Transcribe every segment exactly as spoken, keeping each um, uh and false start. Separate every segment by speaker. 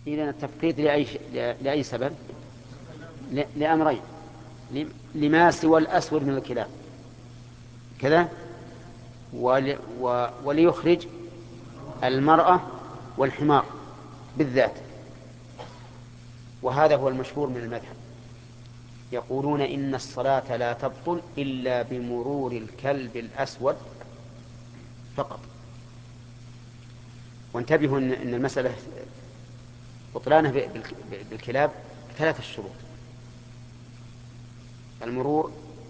Speaker 1: إذن التفقيد لأي, ش... لأي سبب؟ ل... لأمرين: ل... لما سوى الأسود من الكلاب كذا، ول... و... وليخرج المرأة والحمار بالذات. وهذا هو المشهور من المذهب، يقولون إن الصلاة لا تبطل إلا بمرور الكلب الأسود فقط. وانتبهوا أن المسألة بطلانها بالكلاب ثلاثة شروط: المرور،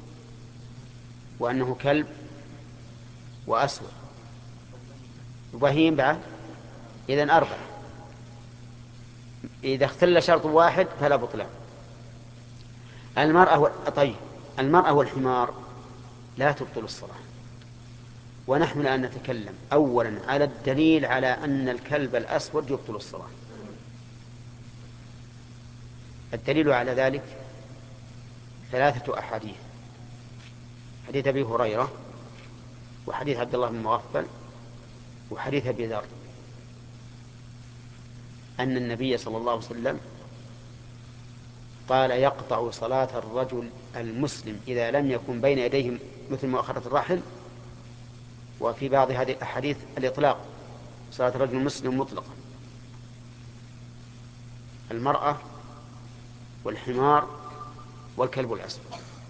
Speaker 1: وأنه كلب، وأسود، وبهيم بعد، إذن أربعة. إذا اختل شرط واحد فلا بطلان. المرأة و... طيب المرأة والحمار لا تبطل الصلاة. ونحن الآن نتكلم أولا على الدليل على أن الكلب الأسود يبطل الصلاة. الدليل على ذلك ثلاثة أحاديث: حديث أبي هريرة، وحديث عبد الله بن مغفل، وحديث أبي ذر، أن النبي صلى الله عليه وسلم قال: يقطع صلاة الرجل المسلم إذا لم يكن بين يديه مثل مؤخرة الرحل. وفي بعض هذه الأحاديث الإطلاق: صلاة الرجل المسلم مطلقا. المرأة والحمار والكلب الأسود.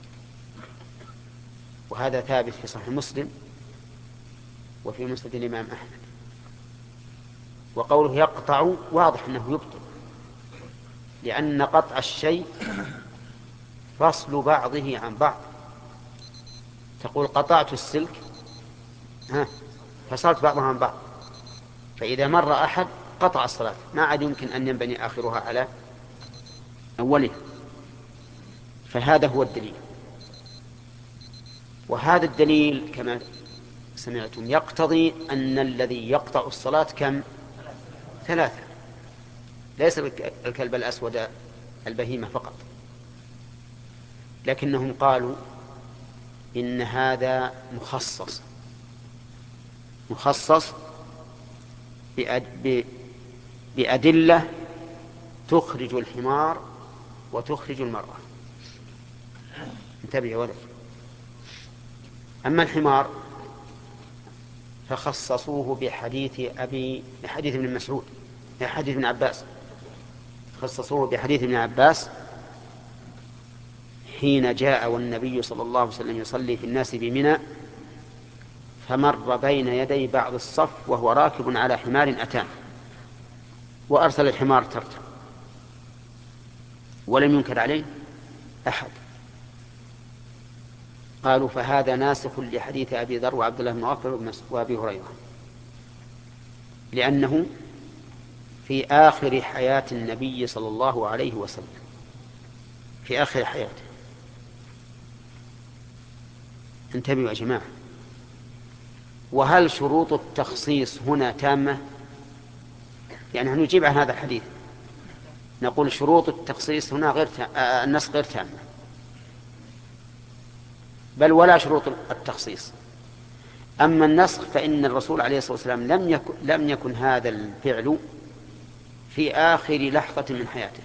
Speaker 1: وهذا ثابت في صحيح مسلم وفي مسند الإمام أحمد. وقوله يقطع واضح أنه يبطل، لأن قطع الشيء فصل بعضه عن بعض. تقول قطعت السلك، ها فصلت بعضها عن بعض، فإذا مر أحد قطع الصلاة، ما عاد يمكن أن ينبني آخرها على أوله. فهذا هو الدليل. وهذا الدليل كما سمعتم يقتضي أن الذي يقطع الصلاة كم؟ ثلاثة، ليس الكلب الأسود البهيمة فقط. لكنهم قالوا إن هذا مخصص مخصص بأدلة تخرج الحمار وتخرج المرأة. انتبه يا ولد. أما الحمار فخصصوه بحديث أبي بحديث ابن مسعود حديث ابن عباس خصصوه بحديث ابن عباس حين جاء والنبي صلى الله عليه وسلم يصلي في الناس بمنى، فمر بين يدي بعض الصف وهو راكب على حمار أتان، وأرسل الحمار ترتع، ولم ينكر عليه أحد. قالوا فهذا ناسخ لحديث أبي ذر وعبد الله بن مغفل وأبي هريرة، لأنه في آخر حياة النبي صلى الله عليه وسلم، في آخر حياته. انتبهوا يا جماعة. وهل شروط التخصيص هنا تامة؟ يعني نجيب عن هذا الحديث نقول شروط التخصيص هنا غير تام... النص غير تامة، بل ولا شروط التخصيص. أما النسخ فإن الرسول عليه الصلاة والسلام لم يكن, لم يكن هذا الفعل في آخر لحظة من حياته،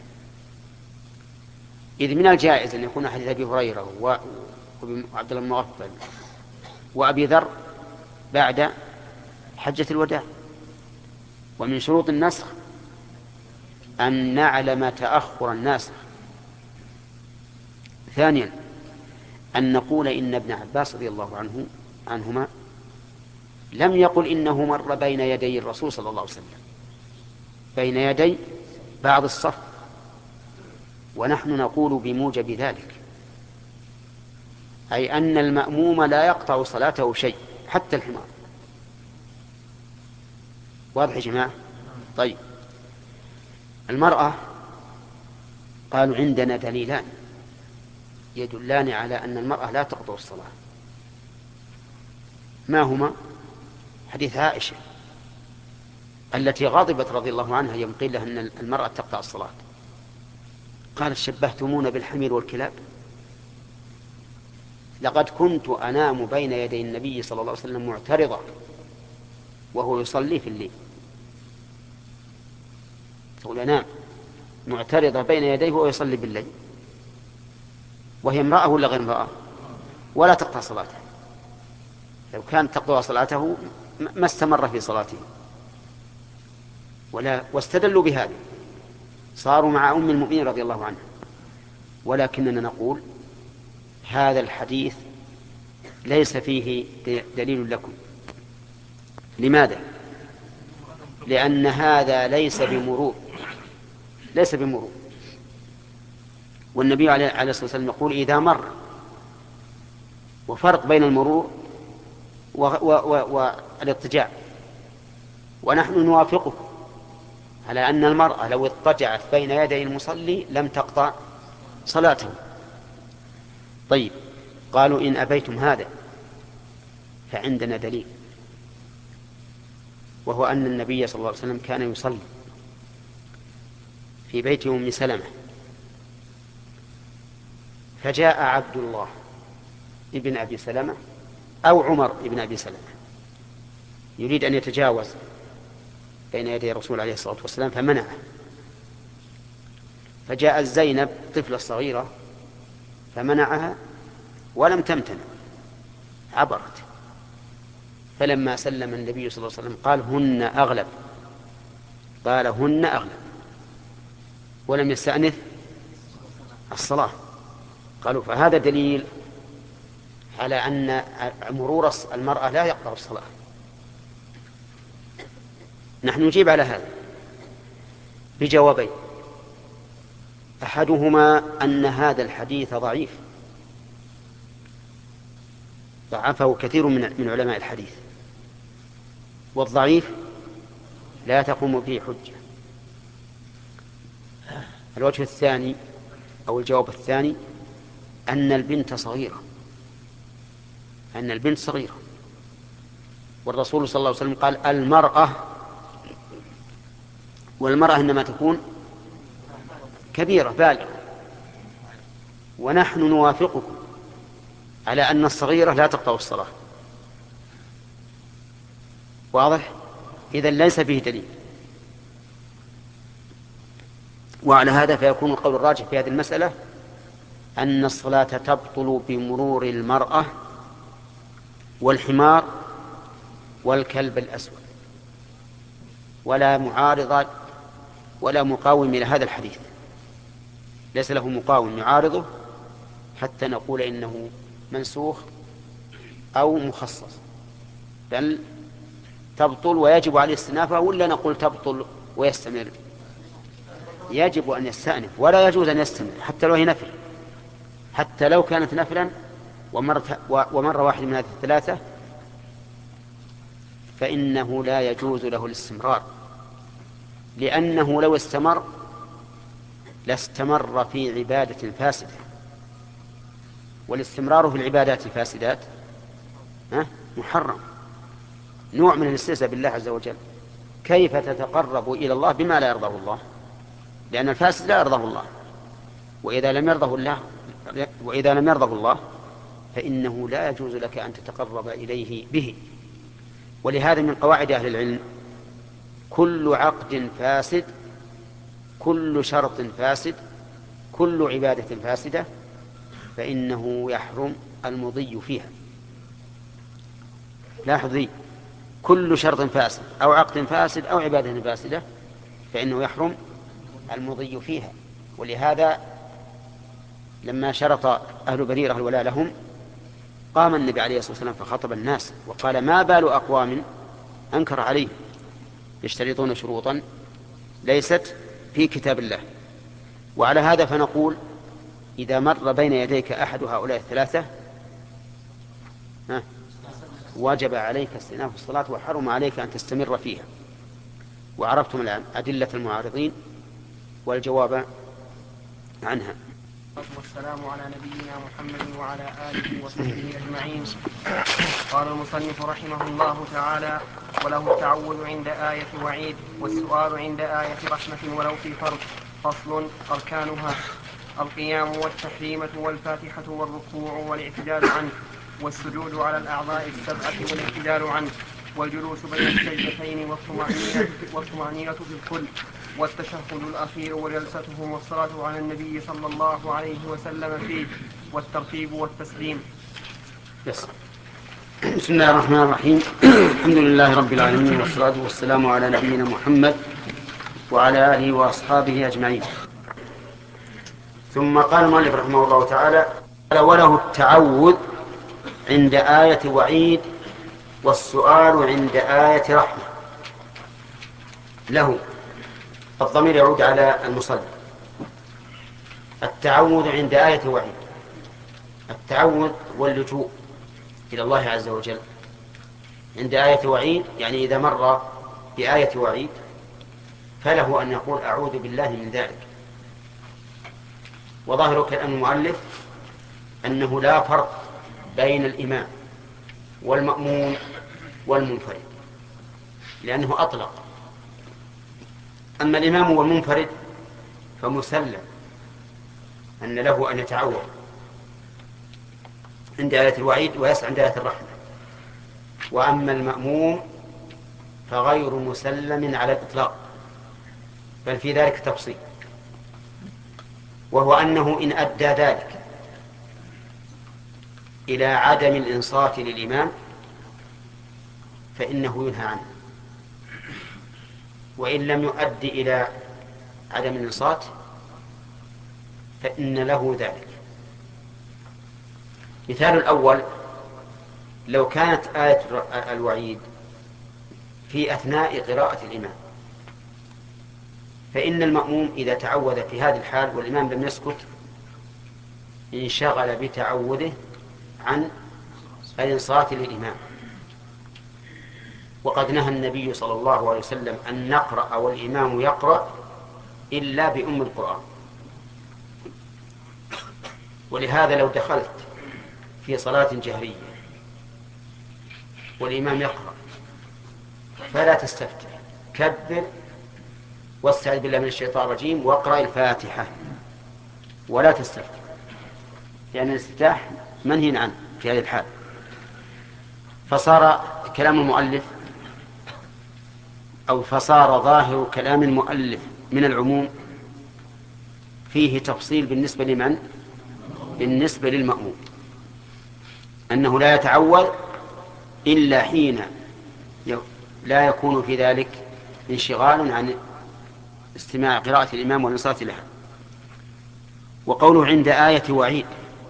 Speaker 1: إذ من الجائز أن يكون حديث أبي هريرة وعبد الله بن مغفل وأبي ذر بعد حجة الوداع. ومن شروط النسخ أن نعلم تأخر الناسخ. ثانيا أن نقول إن ابن عباس رضي الله عنه عنهما لم يقل إنه مر بين يدي الرسول صلى الله عليه وسلم، بين يدي بعض الصف، ونحن نقول بموجب ذلك، أي أن المأموم لا يقطع صلاته شيء حتى الحمار. واضح يا جماعة؟ طيب المرأة قالوا عندنا دليلان يدلان على أن المرأة لا تقطع الصلاة. ما هما؟ حديث عائشة التي غضبت رضي الله عنها يوم قيل لها أن المرأة تقطع الصلاة، قالت شبهتمون بالحمير والكلاب، لقد كنت أنام بين يدي النبي صلى الله عليه وسلم معترضة وهو يصلي في الليل. تقول ينام معترضة بين يديه وهو يصلي بالليل، وهي امرأة ولا غير امرأة، ولا تقطع صلاته. لو كانت تقطع صلاته ما استمر في صلاته. ولا واستدلوا بهذا، صاروا مع أم المؤمنين رضي الله عنها. ولكننا نقول هذا الحديث ليس فيه دليل لكم. لماذا؟ لأن هذا ليس بمرور، ليس بمرور. والنبي عليه الصلاة والسلام يقول إذا مر، وفرق بين المرور والاضطجاع. ونحن نوافقه على أن المرأة لو اضطجعت بين يدي المصلي لم تقطع صلاته. طيب، قالوا إن أبيتم هذا فعندنا دليل، وهو أن النبي صلى الله عليه وسلم كان يصلي في بيت أم سلمة، فجاء عبد الله ابن أبي سلمة أو عمر ابن أبي سلمة يريد أن يتجاوز بين يدي الرسول عليه الصلاة والسلام فمنعه. فجاءت زينب طفلة صغيرة فمنعها ولم تمتنع، عبرت. فلما سلم النبي صلى الله عليه وسلم قال هن أغلب، قال هن أغلب، ولم يستأنف الصلاة. قالوا فهذا دليل على أن مرور المرأة لا يقطع الصلاة. نحن نجيب على هذا بجوابين. أحدهما أن هذا الحديث ضعيف، ضعفه كثير من علماء الحديث، والضعيف لا تقوم به حجة. الوجه الثاني أو الجواب الثاني أن البنت صغيرة، أن البنت صغيرة، والرسول صلى الله عليه وسلم قال المرأة، والمرأة إنما تكون كبيرة بالغة، ونحن نوافقكم على أن الصغيرة لا تقطع الصلاة. واضح؟ إذن ليس فيه دليل. وعلى هذا فيكون القول الراجح في هذه المسألة أن الصلاة تبطل بمرور المرأة والحمار والكلب الأسود، ولا معارض ولا مقاوم إلى هذا الحديث، ليس له مقاوم يعارضه حتى نقول إنه منسوخ أو مخصص، بل تبطل ويجب عليه استئنافها، ولا نقول تبطل ويستمر؟ يجب أن يستأنف، ولا يجوز أن يستمر حتى لو هي نفل، حتى لو كانت نفلا ومر واحد من هذه الثلاثة فإنه لا يجوز له الاستمرار، لأنه لو استمر لاستمر في عبادة فاسدة، والاستمرار في العبادات الفاسدات محرم، نوع من الاستهزاء بالله عز وجل. كيف تتقرب إلى الله بما لا يرضاه الله؟ لأن الفاسد لا يرضاه الله، وإذا لم يرضه الله وإذا لم يرضه الله فإنه لا يجوز لك أن تتقرب إليه به. ولهذا من قواعد أهل العلم كل عقد فاسد، كل شرط فاسد، كل عبادة فاسدة فإنه يحرم المضي فيها. لاحظوا، كل شرط فاسد أو عقد فاسد أو عبادة فاسدة فإنه يحرم المضي فيها. ولهذا لما شرط أهل بريرة الولاء لهم قام النبي عليه الصلاة والسلام فخطب الناس وقال ما بال أقوام أنكر عليه يشترطون شروطا ليست في كتاب الله. وعلى هذا فنقول إذا مر بين يديك أحد هؤلاء الثلاثة وجب عليك استئناف الصلاة وحرم عليك أن تستمر فيها. وعرفتم الآن أدلة المعارضين والجواب عنها.
Speaker 2: والسلام على نبينا محمد وعلى آله وصحبه أجمعين. قال المصنف رحمه الله تعالى: وله التعوذ عند آية وعيد، والسؤال عند آية رحمة ولو في فرض. فصل: أركانها: القيام والتحريمة والفاتحة والركوع والاعتدال عنه، والسجود على الأعضاء السبعة والاعتدال عنه، والجلوس بين السجدتين والطمأنينة, والطمأنينة في الكل، والتشهد الأخير وجلسته والصلاة على النبي صلى الله عليه وسلم فيه والترتيب والتسليم.
Speaker 1: بس. بسم الله الرحمن الرحيم. الحمد لله رب العالمين، والصلاة والسلام على نبينا محمد وعلى آله وأصحابه أجمعين. ثم قال المؤلف رحمه الله تعالى: وله التعوذ عند آية وعيد والسؤال عند آية رحمة. له الضمير يعود على المصلي. التعوذ عند آية وعيد. التعوذ واللجوء إلى الله عز وجل عند آية وعيد، يعني إذا مر بآية وعيد فله أن يقول أعوذ بالله من ذلك. وظاهر كلام المؤلف أنه لا فرق بين الإمام والمأموم والمنفرد، لأنه أطلق. أما الإمام والمنفرد فمسلم أن له أن يتعوذ عند آية الوعيد ويسعى عند آية الرحمة. وأما المأموم فغير مسلم على الإطلاق، بل في ذلك تفصيل، وهو أنه إن أدى ذلك إلى عدم الإنصات للإمام فإنه ينهى عنه، وإن لم يؤدي إلى عدم الإنصات فإن له ذلك. مثال الأول: لو كانت آية الوعيد في أثناء قراءة الإمام فإن المأموم إذا تعوذ في هذه الحال والإمام لم يسكت انشغل بتعوذه عن الإنصات للإمام. وقد نهى النبي صلى الله عليه وسلم أن نقرأ والإمام يقرأ إلا بأم القرآن. ولهذا لو دخلت في صلاة جهرية والإمام يقرأ فلا تستفتح، كبر واستعذ بالله من الشيطان الرجيم واقرأ الفاتحة ولا تستفتح، لأن الاستفتاح منهي عنه في هذه الحال. فصار كلام المؤلف أو فصار ظاهر كلام المؤلف من العموم فيه تفصيل بالنسبة لمن؟ بالنسبة للمأموم، أنه لا يتعوذ إلا حين لا يكون في ذلك انشغال عن استماع قراءة الإمام والإنصات لها. وقوله عند آية وعيد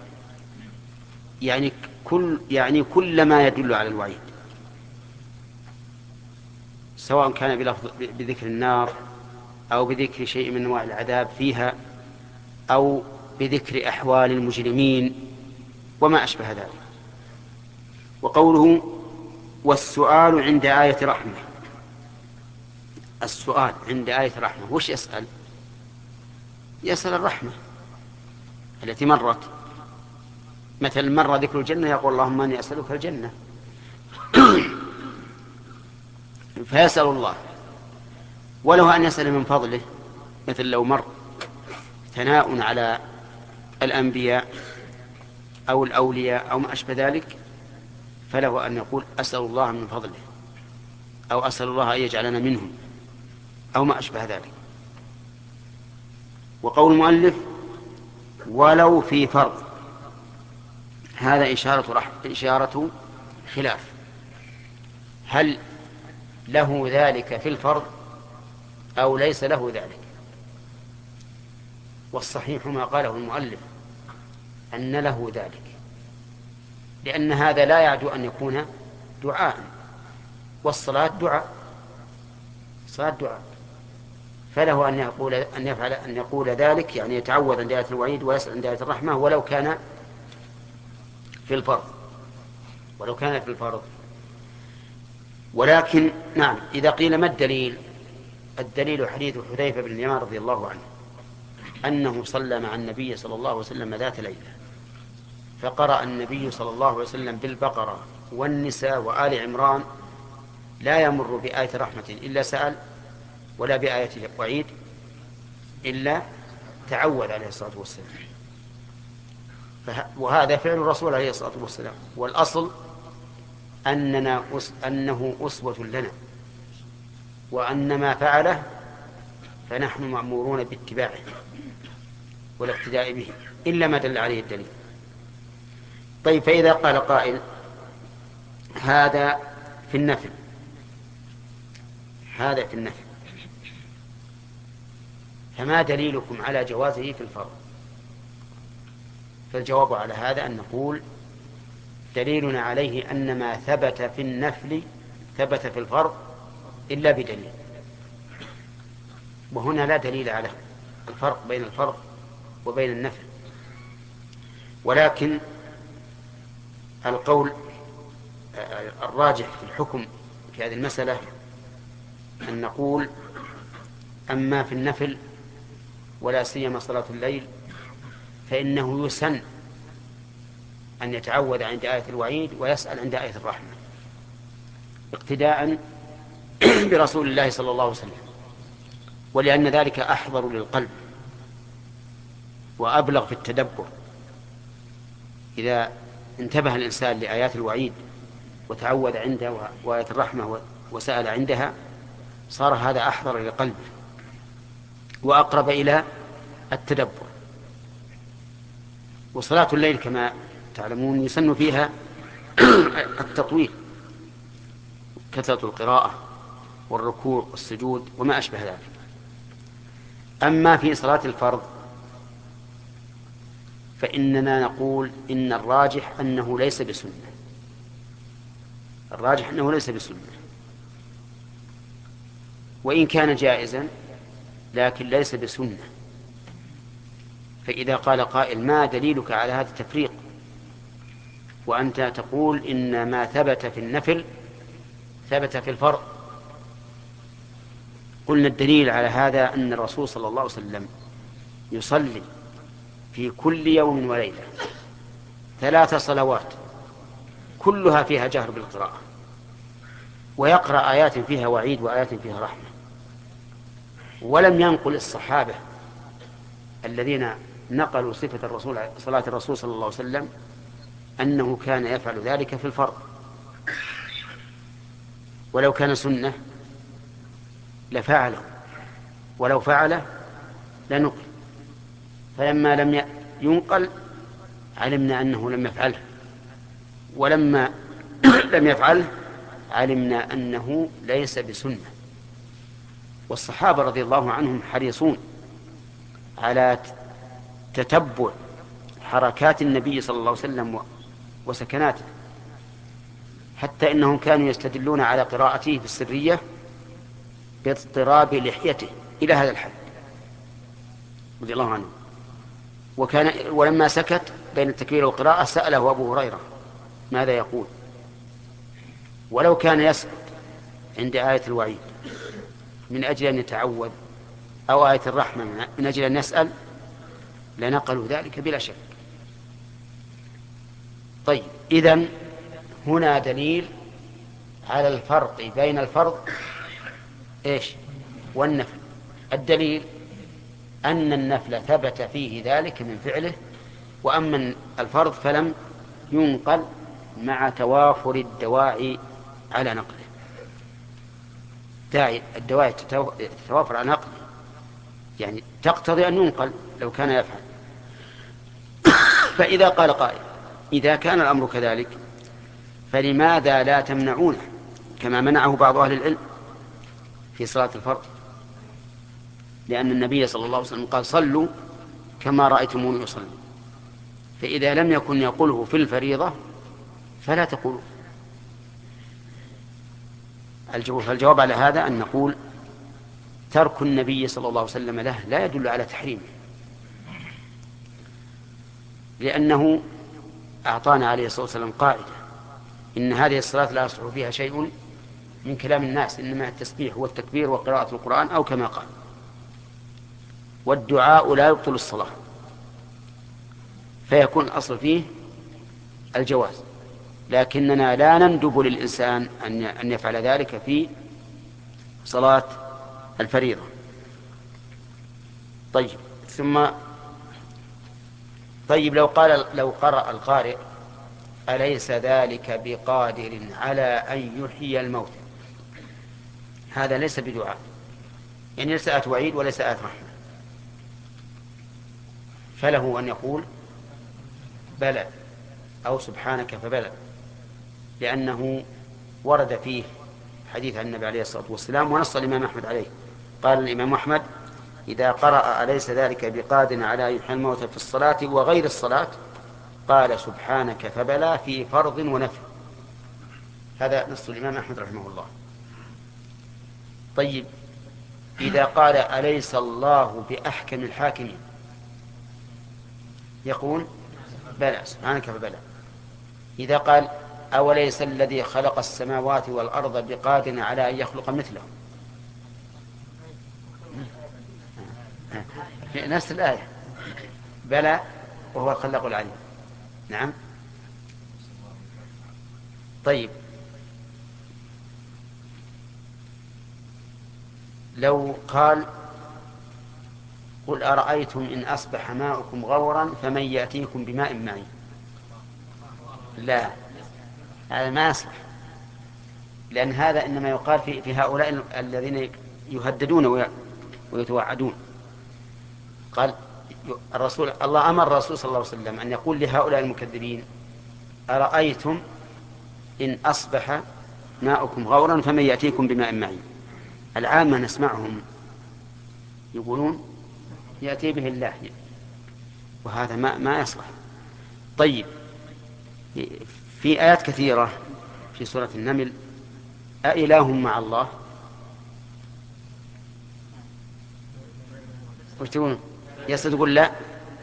Speaker 1: يعني كل يعني كل ما يدل على الوعيد، سواء كان بلفظ بذكر النار أو بذكر شيء من أنواع العذاب فيها أو بذكر أحوال المجرمين وما أشبه ذلك. وقوله والسؤال عند آية رحمة. السؤال عند آية رحمة وش يسأل؟ يسأل الرحمة التي مرت، مثل مر ذكر الجنة يقول اللهم أني أسألك الجنة فيسأل الله. وله أن يسأل من فضله، مثل لو مر ثناء على الأنبياء أو الأولياء أو ما أشبه ذلك فله أن يقول أسأل الله من فضله أو أسأل الله أن يجعلنا منهم أو ما أشبه ذلك. وقول المؤلف ولو في فرض، هذا إشارة, رح... إشارة خلاف، هل له ذلك في الفرض أو ليس له ذلك؟ والصحيح ما قاله المؤلف أن له ذلك، لأن هذا لا يعدو أن يكون دعاء، والصلاة دعاء، صلاة دعاء، فله أن يقول أن يفعل أن يقول ذلك، يعني يتعوذ عند آية الوعيد ويسأل عند آية الرحمة ولو كان في الفرض، ولو كان في الفرض. ولكن نعم، إذا قيل ما الدليل؟ الدليل حديث حذيفة بن اليمان رضي الله عنه أنه صلى مع النبي صلى الله عليه وسلم ذات ليلة، فقرأ النبي صلى الله عليه وسلم بالبقرة والنساء وآل عمران لا يمر بآية رحمة إلا سأل، ولا بآية وعيد إلا تعوذ عليه الصلاة والسلام. وهذا فعل الرسول عليه الصلاة والسلام، والأصل أننا أس... أنه أسوة لنا، وأن ما فعله فنحن مأمورون باتباعه والاقتداء به إلا ما دل عليه الدليل. طيب، فإذا قال قائل هذا في النفل، هذا في النفل، فما دليلكم على جوازه في الفرض؟ فالجواب على هذا أن نقول دليلنا عليه أن ما ثبت في النفل ثبت في الفرض إلا بدليل، وهنا لا دليل على الفرق بين الفرض وبين النفل. ولكن القول الراجح في الحكم في هذه المسألة أن نقول أما في النفل ولا سيما صلاة الليل فإنه يسن أن يتعوذ عند آية الوعيد ويسأل عند آية الرحمة اقتداء برسول الله صلى الله عليه وسلم، ولأن ذلك أحضر للقلب وأبلغ في التدبر. إذا انتبه الإنسان لآيات الوعيد وتعوذ عندها وآية الرحمة وسأل عندها صار هذا أحضر للقلب وأقرب إلى التدبر. وصلاة الليل كما تعلمون يسن فيها التطويل، كثرة القراءة والركوع والسجود وما أشبه ذلك. أما في صلاة الفرض فإننا نقول إن الراجح أنه ليس بسنة، الراجح أنه ليس بسنة، وإن كان جائزا لكن ليس بسنة. فإذا قال قائل ما دليلك على هذا التفريق وأنت تقول إن ما ثبت في النفل ثبت في الفرض، قلنا الدليل على هذا أن الرسول صلى الله عليه وسلم يصلي في كل يوم وليلة ثلاث صلوات كلها فيها جهر بالقراءة، ويقرأ آيات فيها وعيد وآيات فيها رحمة، ولم ينقل الصحابة الذين نقلوا صفة الرسول صلاة الرسول صلى الله عليه وسلم أنه كان يفعل ذلك في الفرض، ولو كان سنة لفعله، ولو فعله لنقل، فلما لم ينقل علمنا أنه لم يفعله، ولما لم يفعله علمنا أنه ليس بسنة. والصحابة رضي الله عنهم حريصون على تتبع حركات النبي صلى الله عليه وسلم وسكناته، حتى إنهم كانوا يستدلون على قراءته في السرية باضطراب لحيته إلى هذا الحد رضي الله عنه. وكان ولما سكت بين التكبير والقراءة سأله أبو هريرة ماذا يقول، ولو كان يسكت عند آية الوعيد من أجل أن يتعوذ أو آية الرحمة من أجل أن يسأل لنقلوا ذلك بلا شك. طيب، إذن هنا دليل على الفرق بين الفرض إيش والنفل. الدليل أن النفل ثبت فيه ذلك من فعله، وأما الفرض فلم ينقل مع توافر الدواعي على نقله. داعي الدواعي تتوافر على نقله يعني تقتضي أن ينقل لو كان يفعل. فإذا قال قائل إذا كان الأمر كذلك فلماذا لا تمنعونه كما منعه بعض أهل العلم في صلاة الفرض؟ لأن النبي صلى الله عليه وسلم قال صلوا كما رأيتموني أصلي، فإذا لم يكن يقوله في الفريضة فلا تقولوا. فالجواب على هذا أن نقول ترك النبي صلى الله عليه وسلم له لا يدل على تحريمه، لأنه أعطانا عليه الصلاة والسلام قاعدة إن هذه الصلاة لا يصلح فيها شيء من كلام الناس، إنما التسبيح والتكبير وقراءة القرآن أو كما قال، والدعاء لا يبطل الصلاة، فيكون الأصل فيه الجواز، لكننا لا نندب للإنسان أن يفعل ذلك في صلاة الفريضة. طيب، ثم طيب لو قال لو قرأ القارئ أليس ذلك بقادر على أن يحيي الموتى، هذا ليس بدعاء، يعني ليس آية وعيد وليس آية رحمة، فله أن يقول بلى أو سبحانك فبلى، لأنه ورد فيه حديث عن النبي عليه الصلاة والسلام، ونص الإمام أحمد عليه. قال الإمام أحمد: إذا قرأ أليس ذلك بقادر على يحيي الموتى في الصلاة وغير الصلاة قال سبحانك فبلى في فرض ونفل. هذا نص الإمام أحمد رحمه الله. طيب، إذا قال أليس الله بأحكم الحاكمين يقول بلى سبحانك فبلى. إذا قال أوليس الذي خلق السماوات والأرض بقادر على أن يخلق مثله، في نفس الآية بلى وهو الخلاق العليم. نعم. طيب، لو قال قل أرأيتم إن أصبح ماؤكم غورا فمن يأتيكم بماء معين، لا، هذا ما يصلح، لأن هذا إنما يقال في, في هؤلاء الذين يهددون ويتوعدون. قال الرسول، الله أمر الرسول صلى الله عليه وسلم أن يقول لهؤلاء المكذبين: أرأيتم إن أصبح ماؤكم غورا فمن يأتيكم بماء معين. العامة نسمعهم يقولون يأتي به الله، وهذا ما, ما يصلح. طيب، في آيات كثيرة في سورة النمل: أإله مع الله؟ وش تقولون؟ يسأل تقول لا،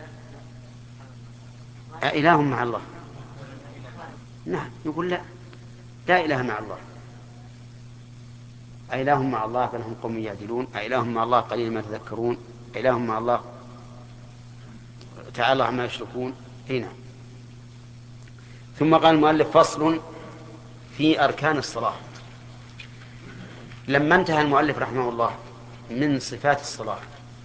Speaker 1: أإله مع الله؟ نعم، يقول لا، لا إله مع الله. أإله مع الله بل هم قوم يعدلون، أإله مع الله قليلا ما تذكرون، أإله مع الله تعالى عما يشركون. هنا ثم قال المؤلف: فصل في أركان الصلاة. لما انتهى المؤلف رحمه الله من صفات الصلاة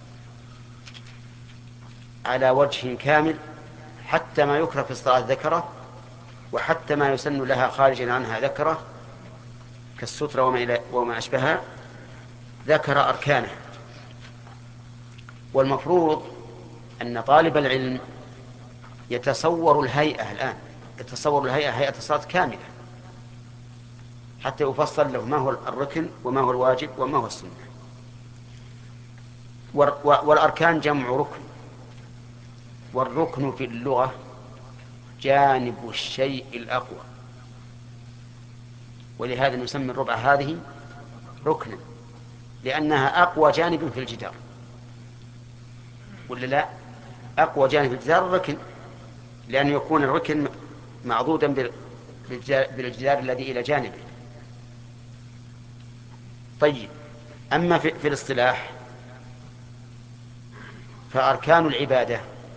Speaker 1: على وجه كامل، حتى ما يكره في الصلاة ذكره، وحتى ما يسن لها خارجا عنها ذكره كالسترة وما, وما أشبهها، ذكر أركانه. والمفروض أن طالب العلم يتصور الهيئة الآن، يتصور الهيئة هيئة الصلاة كاملة، حتى يفصل له ما هو الركن وما هو الواجب وما هو السنة. والأركان جمع ركن، والركن في اللغة جانب الشيء الأقوى، ولهذا نسمي الربع هذه ركنا، لأنها أقوى جانب في الجدار، ولا لا؟ أقوى جانب في الجدار الركن، لأن يكون الركن معضودا بالجدار الذي إلى جانبه. طيب، أما في, في الاصطلاح فأركان العبادة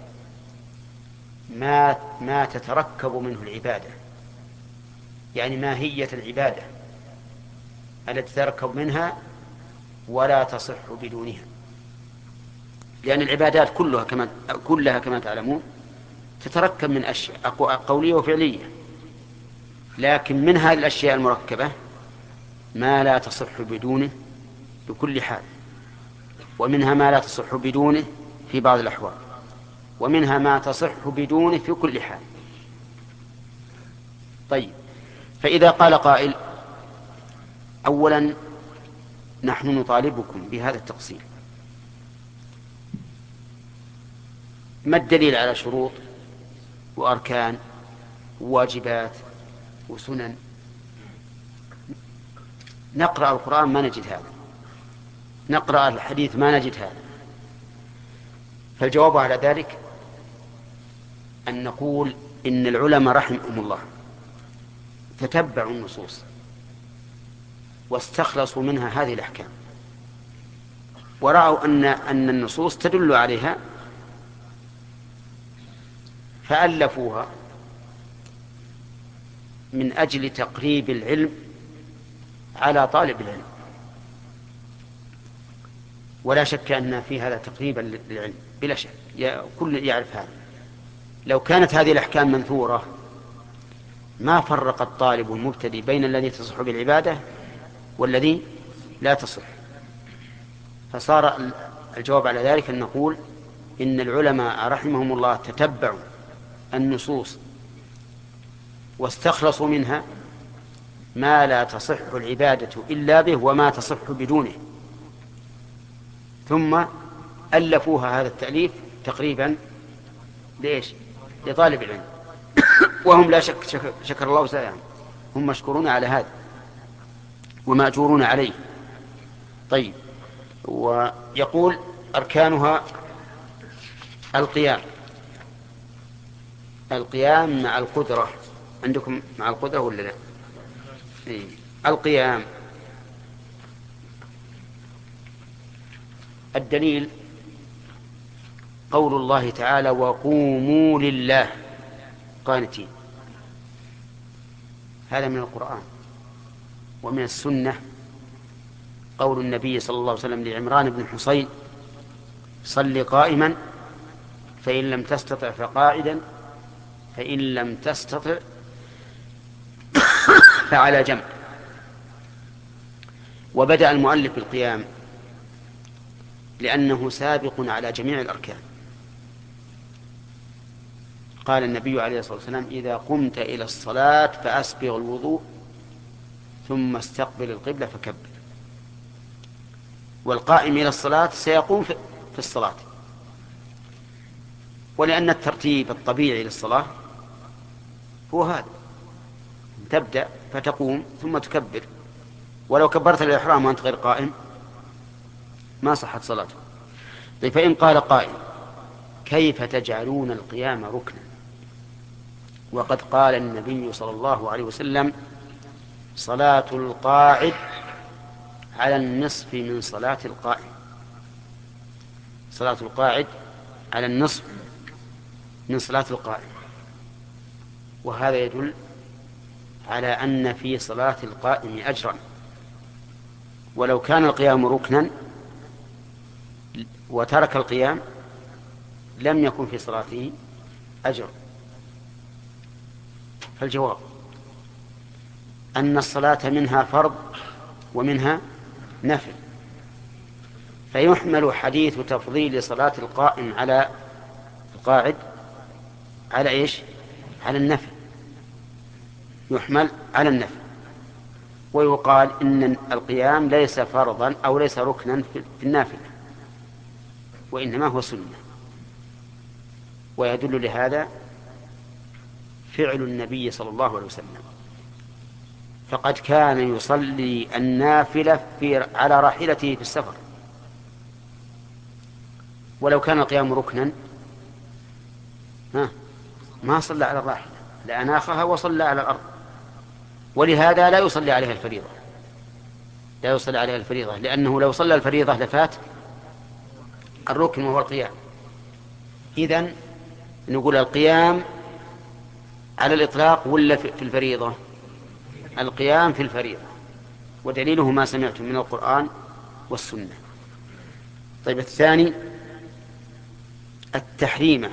Speaker 1: ما ما تتركب منه العبادة، يعني ماهية العبادة التي تتركب منها ولا تصح بدونها، لأن العبادات كلها كما كلها كما تعلمون تتركب من أشياء قولية وفعلية، لكن من هذه الأشياء المركبة ما لا تصح بدونه بكل حال، ومنها ما لا تصح بدونه في بعض الأحوال، ومنها ما تصح بدونه في كل حال. طيب، فإذا قال قائل: أولا نحن نطالبكم بهذا التقسيم، ما الدليل على شروط وأركان وواجبات وسنن؟ نقرأ القرآن ما نجد هذا، نقرأ الحديث ما نجد هذا. فالجواب على ذلك أن نقول إن العلماء رحمهم الله تتبعوا النصوص واستخلصوا منها هذه الأحكام، ورأوا أن أن النصوص تدل عليها فألفوها من أجل تقريب العلم على طالب العلم. ولا شك أن في هذا تقريبا للعلم بلا شك، كل يعرف هذا. لو كانت هذه الأحكام منثورة ما فرق الطالب المبتدئ بين الذي تصح بالعبادة والذي لا تصح، فصار الجواب على ذلك أن نقول إن العلماء رحمهم الله تتبعوا النصوص واستخلصوا منها ما لا تصح العبادة إلا به وما تصح بدونه، ثم ألفوها هذا التأليف تقريبا ليش؟ لطالب العلم، وهم لا شك شكر, شكر الله سعيهم، هم مشكورون على هذا ومأجورون عليه. طيب، ويقول أركانها القيام القيام مع القدرة. عندكم مع القدرة ولا لا؟ إيه. القيام الدليل قول الله تعالى وقوموا لله قانتين، هذا من القرآن. ومن السنة قول النبي صلى الله عليه وسلم لعمران بن حصين صل قائما فإن لم تستطع فقاعدا فإن لم تستطع فعلى جنب. وبدأ المؤلف بالقيام لأنه سابق على جميع الأركان. قال النبي عليه الصلاة والسلام إذا قمت إلى الصلاة فأسبغ الوضوء ثم استقبل القبلة فكبر. والقائم إلى الصلاة سيقوم في الصلاة، ولأن الترتيب الطبيعي للصلاة هو هذا، تبدأ فتقوم ثم تكبر. ولو كبرت الإحرام وأنت غير قائم ما صحت صلاته. طيب، فإن قال قائل كيف تجعلون القيام ركنا وقد قال النبي صلى الله عليه وسلم صلاة القاعد على النصف من صلاة القائم. صلاة القاعد على النصف من صلاة القائم، وهذا يدل على أن في صلاة القائم أجرا، ولو كان القيام ركنا وترك القيام لم يكن في صلاته أجر. فالجواب أن الصلاة منها فرض ومنها نفل، فيحمل حديث تفضيل صلاة القائم على القاعد على إيش؟ على النفل، يحمل على النفل. ويقال إن القيام ليس فرضا أو ليس ركنا في النافلة، وإنما هو سنة. ويدل لهذا فعل النبي صلى الله عليه وسلم، فقد كان يصلي النافلة في على راحلته في السفر. ولو كان القيام ركنا ها ما صلى على الراحلة، لأناخها وصلى على الأرض. ولهذا لا يصلي عليها الفريضة، لا يصلي عليها الفريضة، لأنه لو صلى الفريضة لفات الركن وهو القيام. إذن نقول القيام على الإطلاق ولا في الفريضة؟ القيام في الفريضة، ودليله ما سمعتم من القرآن والسنة. طيب، الثاني التحريمة.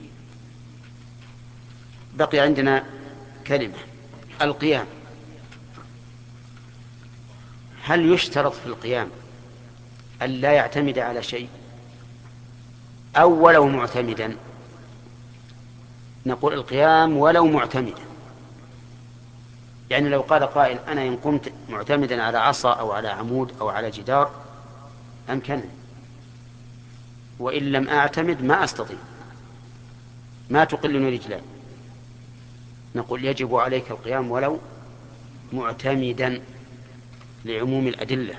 Speaker 1: بقي عندنا كلمة القيام. هل يشترط في القيام أن لا يعتمد على شيء أو ولو معتمدا؟ نقول القيام ولو معتمدا، يعني لو قال قائل أنا إن قمت معتمدا على عصا أو على عمود أو على جدار أمكنني، وإن لم أعتمد ما أستطيع، ما تقلني رجلان. نقول يجب عليك القيام ولو معتمدا لعموم الأدلة.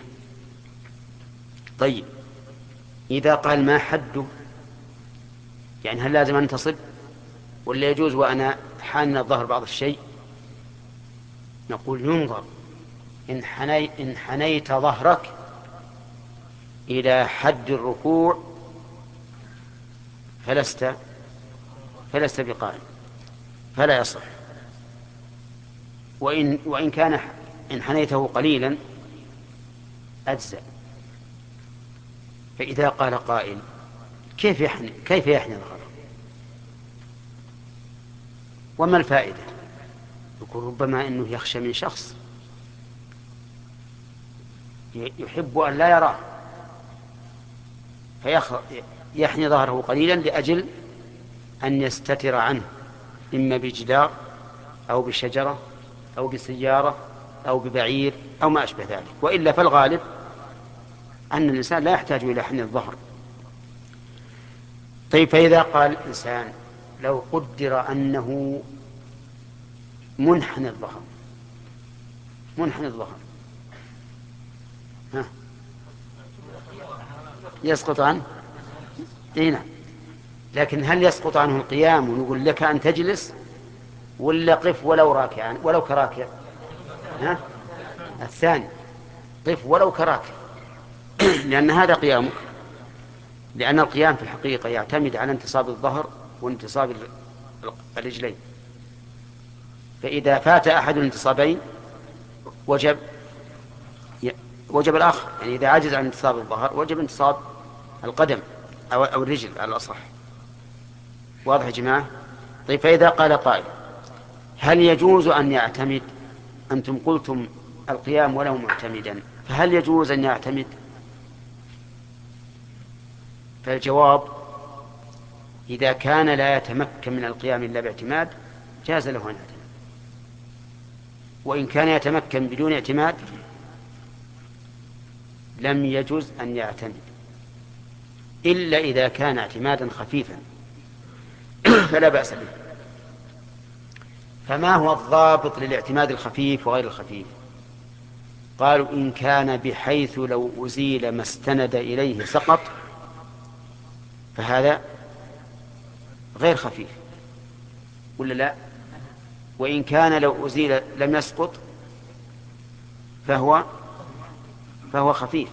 Speaker 1: طيب، إذا قال ما حده، يعني هل لازم أنتصب ولا يجوز وأنا حان الظهر بعض الشيء؟ نقول ينظر. إن, حني إن حنيت ظهرك إلى حد الركوع فلست فلست بقائم، فلا يصح. وإن, وإن كان إن حنيته قليلا أجزأ. فإذا قال قائل كيف يحني كيف يحني ظهره وما الفائدة؟ يقول ربما أنه يخشى من شخص يحب أن لا يراه، فيحني ظهره قليلا لأجل أن يستتر عنه، إما بجدار أو بشجرة أو بسيارة أو ببعير أو ما أشبه ذلك. وإلا فالغالب أن الإنسان لا يحتاج إلى حني الظهر. طيب، فإذا قال الإنسان لو قدر أنه منحني الظهر منحني الظهر ها يسقط عنه؟ إيه، لكن هل يسقط عنه القيام ونقول لك أن تجلس، ولا قف ولو راكعا ولو كراكع؟ ها؟ الثاني، قف ولو كراكع. لأن هذا قيامك، لأن القيام في الحقيقة يعتمد على انتصاب الظهر وانتصاب الرجلين، فإذا فات أحد الانتصابين وجب وجب الآخر. يعني إذا عجز عن انتصاب الظهر وجب انتصاب القدم أو الرجل على الأصح. واضح يا جماعة؟ طيب، فإذا قال قائل هل يجوز أن يعتمد؟ أنتم قلتم القيام ولو معتمدا، فهل يجوز أن يعتمد؟ فالجواب إذا كان لا يتمكن من القيام إلا باعتماد جاز له أن يعتمد، وإن كان يتمكن بدون اعتماد لم يجوز أن يعتمد، إلا إذا كان اعتمادا خفيفا فلا بأس به. فما هو الضابط للاعتماد الخفيف وغير الخفيف؟ قالوا إن كان بحيث لو أزيل ما استند إليه سقط فهذا غير خفيف، ولا لا؟ وإن كان لو أزيل لم يسقط فهو فهو خفيف.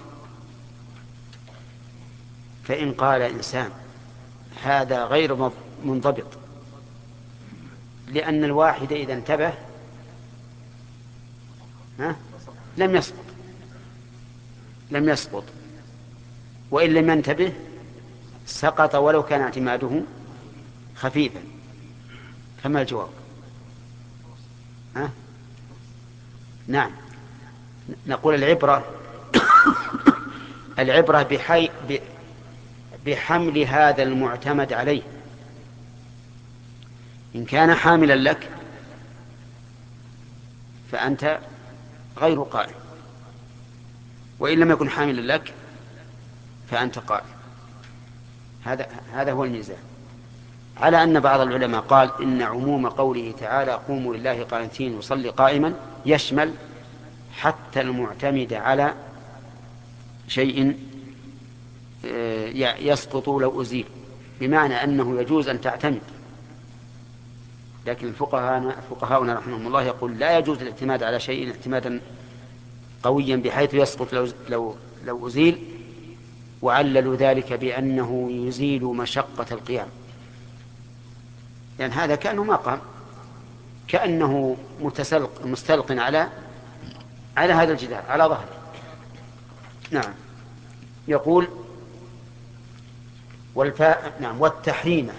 Speaker 1: فإن قال إنسان هذا غير منضبط، لأن الواحد إذا انتبه ها لم يسقط لم يسقط وإن لم ينتبه سقط ولو كان اعتماده خفيفا، فما الجواب؟ ها؟ نعم، نقول العبرة العبرة بحي بحمل هذا المعتمد عليه. إن كان حاملا لك فأنت غير قائم، وإن لم يكن حاملا لك فأنت قائم. هذا هذا هو الميزان. على أن بعض العلماء قال إن عموم قوله تعالى قوموا لله قانتين وصلي قائما يشمل حتى المعتمد على شيء يسقط لو أزيل، بمعنى أنه يجوز أن تعتمد. لكن الفقهاء فقهاؤنا رحمهم الله يقول لا يجوز الاعتماد على شيء اعتمادا قويا بحيث يسقط لو لو لو أزيل، وعللوا ذلك بأنه يزيل مشقة القيام، لأن يعني هذا كأنه ما قام، كأنه متسلق مستلق على على هذا الجدار على ظهره. نعم. يقول والفاء نعم والتحريمة.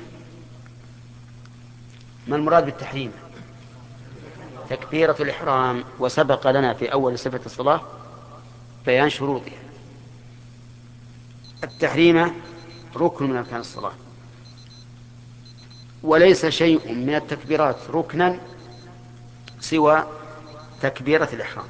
Speaker 1: ما المراد بالتحريمة؟ تكبيرة الإحرام، وسبق لنا في أول صفة الصلاة بيان شروطها. التحريمة ركن من أركان الصلاة، وليس شيء من التكبيرات ركنا سوى تكبيرة الإحرام،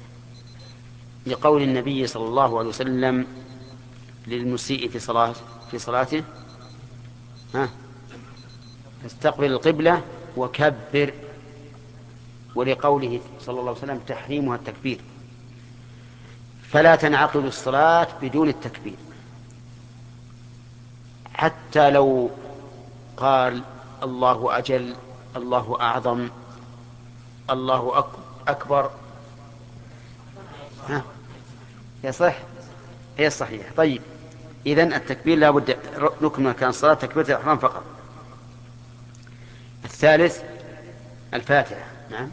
Speaker 1: لقول النبي صلى الله عليه وسلم للمسيء في صلاة في صلاته ها استقبل القبلة وكبر، ولقوله صلى الله عليه وسلم تحريمها التكبير، فلا تنعقد الصلاة بدون التكبير. حتى لو قال الله أجل، الله أعظم، الله أكبر، ها يصح؟ هي الصحيح. طيب، إذن التكبير لا بد ركن من أركان الصلاة، تكبيرة الإحرام فقط. الثالث الفاتحة. نعم.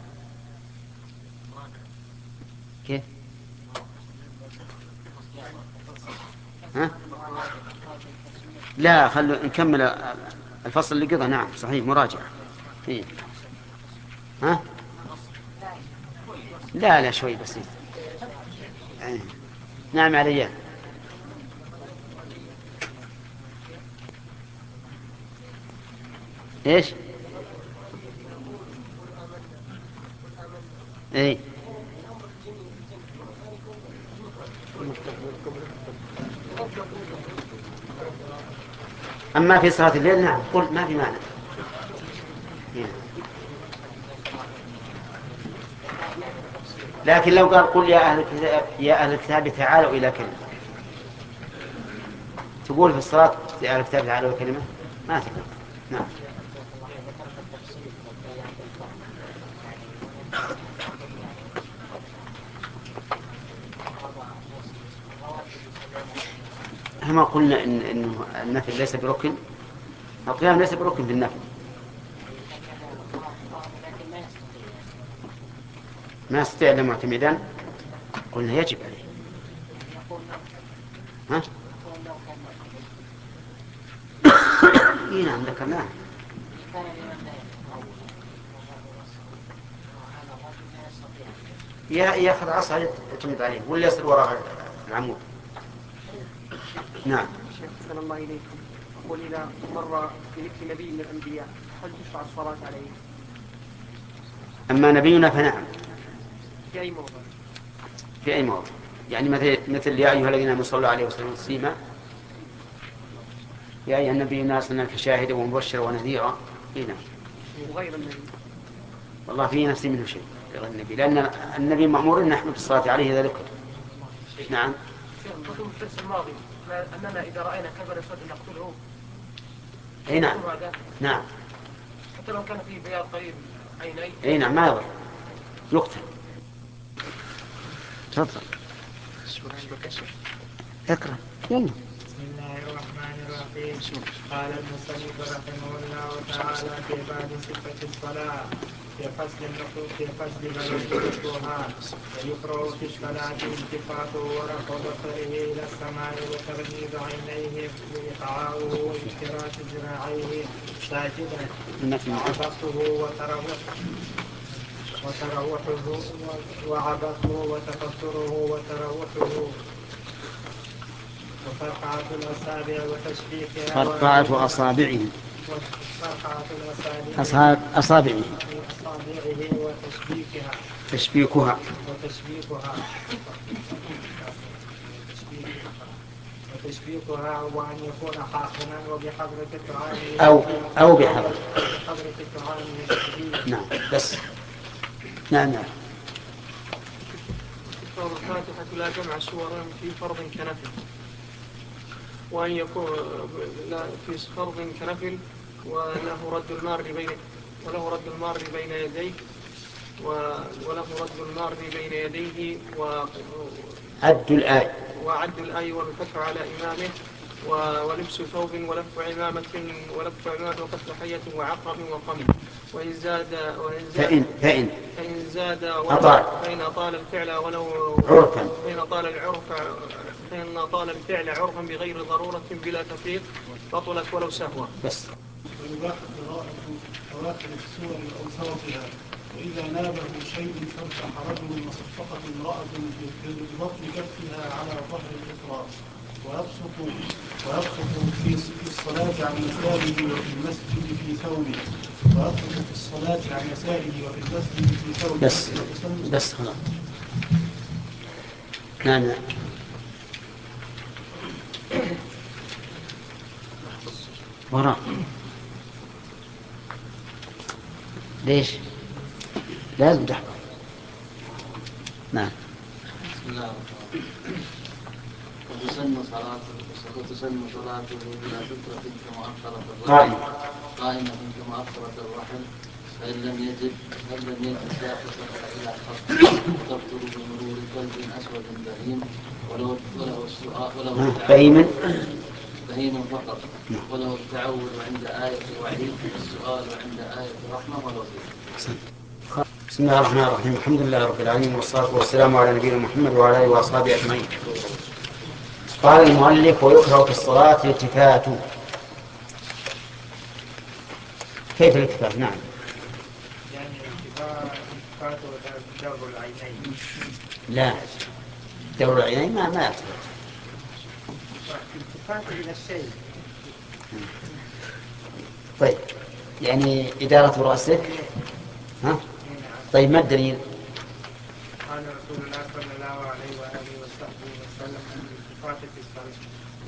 Speaker 1: كيف؟ ها؟ لا، خلوا نكمل الفصل اللي قضى. نعم صحيح، مراجعة. إيه؟ ها؟ لا لا شوي بسيط. نعم عليا. ايش؟ اي أما في صلاة الليل نعم قل ما في معنى. لكن لو قال قل يا أهل الكتاب يا أهل الكتاب تعالوا إلى كلمة، تقول في الصلاة يا أهل الكتاب تعالوا إلى كلمة ما تقول. نعم. ما قلنا إن إنه النفل ليس بركن، القيام ليس بركن في النفل. ما يستطيع إلا معتمدا، قلنا يجب عليه. ها؟ إيه نعم ذكرناه. ياخذ عصا يعتمد عليه ولا يصير وراء العمود. نعم.
Speaker 2: أحسن الله إليكم. أقول إذا مر بذكر نبي من الأنبياء هل تشرع الصلاة عليه؟
Speaker 1: أما نبينا فنعم.
Speaker 2: في أي موضع؟
Speaker 1: في أي موضع يعني مثل مثل يا أيها الذين آمنوا صلوا عليه وسلموا تسليما، يا أيها النبي إنا أرسلناك شاهدا ومبشرا ونذيرا. هنا
Speaker 2: وغير النبي
Speaker 1: والله في نفسي منه شيء غير النبي، لأن النبي مأمور أن نحن بالصلاة عليه ذلك. نعم.
Speaker 2: قلت في الدرس الماضي أننا إذا رأينا كبر صد نقتله.
Speaker 1: أي نعم. نعم.
Speaker 2: حتى لو كان فيه بياض قريب عيني.
Speaker 1: أي نعم ما يضر يقتل. تفضل. اقرأ. يلا.
Speaker 3: بسم الله الرحمن الرحيم. قال المصنف رحمه الله تعالى في باب صفة الصلاة في فصل النقوط في فصل بيان الشبهات. ويقرأ في الصلاة التفاته ورفع بصره إلى السماء وتغميض عينيه وإقعاؤه وافتراش ذراعيه ساجدا وعبثه وتروحه وتروحه وعبثه وتفكره وتروحه وفرقعة الأصابع وتشبيكها
Speaker 1: فرقعة أصابعه
Speaker 3: وفرقعة
Speaker 1: أصابعه أصابعه
Speaker 3: وتشبيكها
Speaker 1: تشبيكها
Speaker 3: وتشبيكها وتشبيكها وأن يكون حاقنا وبحضرة الطعام
Speaker 1: أو أو بحضرة
Speaker 3: بحضرة الطعام يشبيه.
Speaker 1: نعم بس. نعم نعم.
Speaker 2: تكرار الفاتحة لا جمع سور في فرض كنفل، وأن يكون لا في فرض كنفل وله رد المار بين وله رد المار بين يديه وله رد المار بين يديه
Speaker 1: عد الآية
Speaker 2: وعد الآية والفتح على إمامه ولبس ثوب ولف عمامة ولف عمامة وقتل حية وعقرب وقمل. وإن زاد وإن زاد
Speaker 1: فإن فإن
Speaker 2: فإن زاد
Speaker 1: أطال
Speaker 2: فإن أطال الفعل ولو
Speaker 1: عرفا
Speaker 2: فإن أطال العرف فإن أطال الفعل عرفا بغير ضرورة بلا تفريق بطلت ولو سهوا.
Speaker 1: بس.
Speaker 4: ويباح قراءة أواخر السور أو صوتها، وإذا نابه شيء فارتح رجل وصفقت امرأة ببطن كفها على ظهر الإطراف ويبصق ويبصق في الصلاة عن يساره وفي المسجد في ثوبه ويبصق في الصلاة عن يساره وفي المسجد في ثوبه.
Speaker 1: بس بس خلاص. نعم نعم. وراء. ليش؟ لازم تحفظ. نعم.
Speaker 5: بسم الله الرحمن الرحيم. وتسن صلاته وتسن صلاته بلا سترة كمؤخرة الرحل قائمة كمؤخرة الرحل، فإن لم يجد فإن لم يجد لا تصح إلى الخط تبطل بمرور كلب أسود بهيم ولو وله السؤال وله
Speaker 1: بهيم
Speaker 5: بهيم فقط وله التعود عند آية الوعيد والسؤال عند آية الرحمة والوصية.
Speaker 1: بسم الله الرحمن الرحيم. الحمد لله رب العالمين والصلاة والسلام على نبينا محمد وعلى آله وأصحابه أجمعين. قال المؤلف ويكره في الصلاة الالتفات. كيف الالتفات؟ نعم.
Speaker 3: يعني الالتفات ودور العينين.
Speaker 1: لا دور العينين ما ما يلتفت.
Speaker 3: الالتفات إلى الشيء.
Speaker 1: طيب يعني إدارة رأسك. ها؟ طيب ما الدليل؟
Speaker 3: قال رسول الله صلى الله عليه وآله وصحبه وسلم أن الالتفات في الصلاة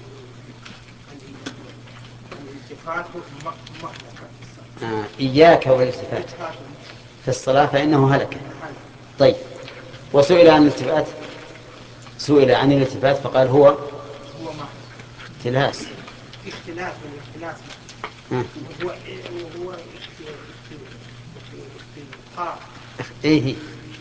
Speaker 3: الالتفات مهلكة في الصلاة.
Speaker 1: آه. إياك والالتفات في الصلاة فإنه هلك. طيب وسئل عن الالتفات سئل عن الالتفات فقال هو
Speaker 3: هو مهلك
Speaker 1: اختلاس.
Speaker 3: اختلاف والاختلاس
Speaker 1: آه.
Speaker 3: وهو وهو اختلاف.
Speaker 1: إيه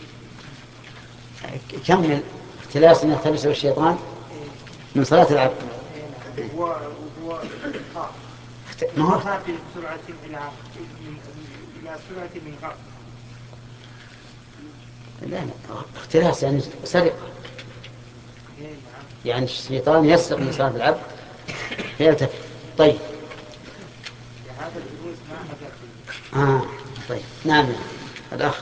Speaker 1: كمل. اختلاس أن يختلسه الشيطان من صلاة العبد.
Speaker 3: هو هو
Speaker 1: ما هو
Speaker 3: بسرعة إلى إلى سرعة من قبل.
Speaker 1: لا لا اختلاس يعني سرقة، يعني الشيطان يسرق من صلاة العبد فيلتفت. طيب
Speaker 3: هذا الجلوس ما أدرك.
Speaker 1: آه. طيب نعم يعني. الأخ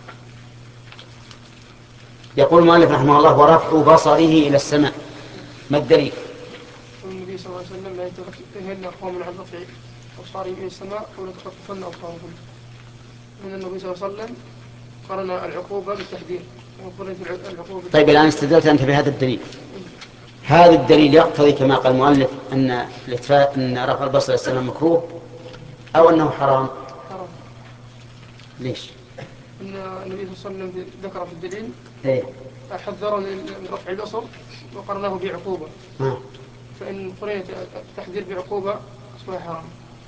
Speaker 1: يقول المؤلف رحمه الله ورفع بصره إلى السماء، ما الدليل؟
Speaker 6: النبي صلى الله عليه وسلم لا يتهل أقوام عن رفع أبصارهم إلى السماء ولا تخطفن أبصارهم. من النبي صلى الله عليه وسلم قرن العقوبة بالتحذير وقرنت العقوبة.
Speaker 1: طيب الآن استدلت أنت بهذا الدليل. هذا الدليل يقتضي كما قال المؤلف أن الاتفاء أن رفع البصر إلى السماء مكروه أو أنه حرام؟
Speaker 6: حرام.
Speaker 1: ليش؟
Speaker 6: أن النبي صلى الله عليه وسلم ذكر في الدليل
Speaker 1: إيه؟
Speaker 6: حذر من رفع البصر وقرنه بعقوبة.
Speaker 1: آه.
Speaker 6: فإن قرنت التحذير بعقوبة أصبح حرام.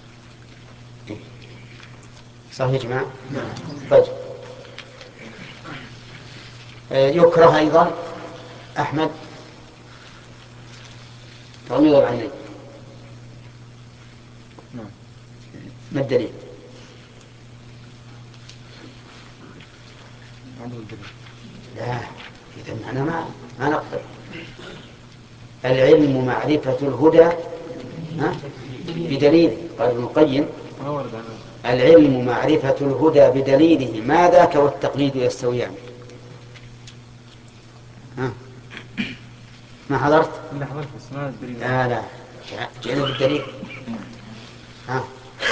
Speaker 1: صحيح يا جماعة؟ طيب يكره أيضا أحمد تغميض العينين، ما الدليل؟ لا إذن أنا ما ما نقدر. العلم معرفة الهدى ها؟ بدليل. قال ابن القيم العلم معرفة الهدى بدليله ما ذاك والتقليد يستويان. ها ما حضرت؟
Speaker 7: لا حضرت بس ما الدليل.
Speaker 1: لا لا جئنا بالدليل. ها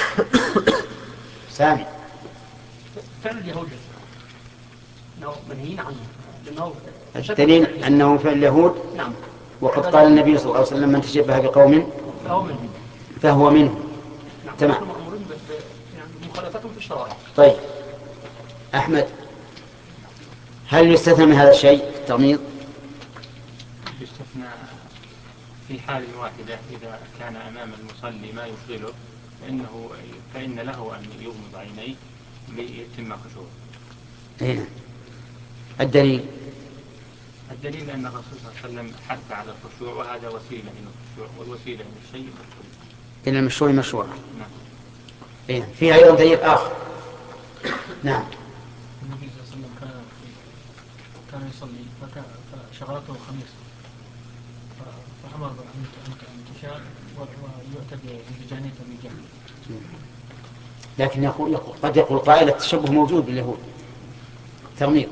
Speaker 1: سامي.
Speaker 8: فعل اليهود منهيين عنه لأنه
Speaker 1: الدليل أنه فعل اليهود.
Speaker 8: نعم.
Speaker 1: وقد قال النبي صلى الله عليه وسلم من تشبه بقوم
Speaker 8: فهو منهم.
Speaker 1: فهو منه.
Speaker 8: نعم.
Speaker 1: تمام.
Speaker 8: مأمورين يعني مخالفتهم في الشرائع.
Speaker 1: طيب أحمد هل يستثنى من هذا الشيء التغميض؟
Speaker 7: يستثنى في حال واحدة إذا كان أمام المصلي ما يشغله فإنه فإن له أن يغمض عينيه ليتم خشوعه.
Speaker 1: هنا الدليل.
Speaker 7: الدليل أن الرسول صلى الله عليه وسلم حث على الخشوع وهذا وسيلة إلى الخشوع والوسيلة إلى الشيء مشروع.
Speaker 1: إلى المشروع مشروع.
Speaker 7: نعم.
Speaker 1: إيه. في أيضا دليل آخر. نعم.
Speaker 8: النبي صلى الله عليه وسلم كان كان يصلي فكان فشغلته خميس فأمر أن تشاء ويعتد بجانية من جهة.
Speaker 1: لكن يقول, يقول قد يقول قائل التشبه موجود باليهود تغميض.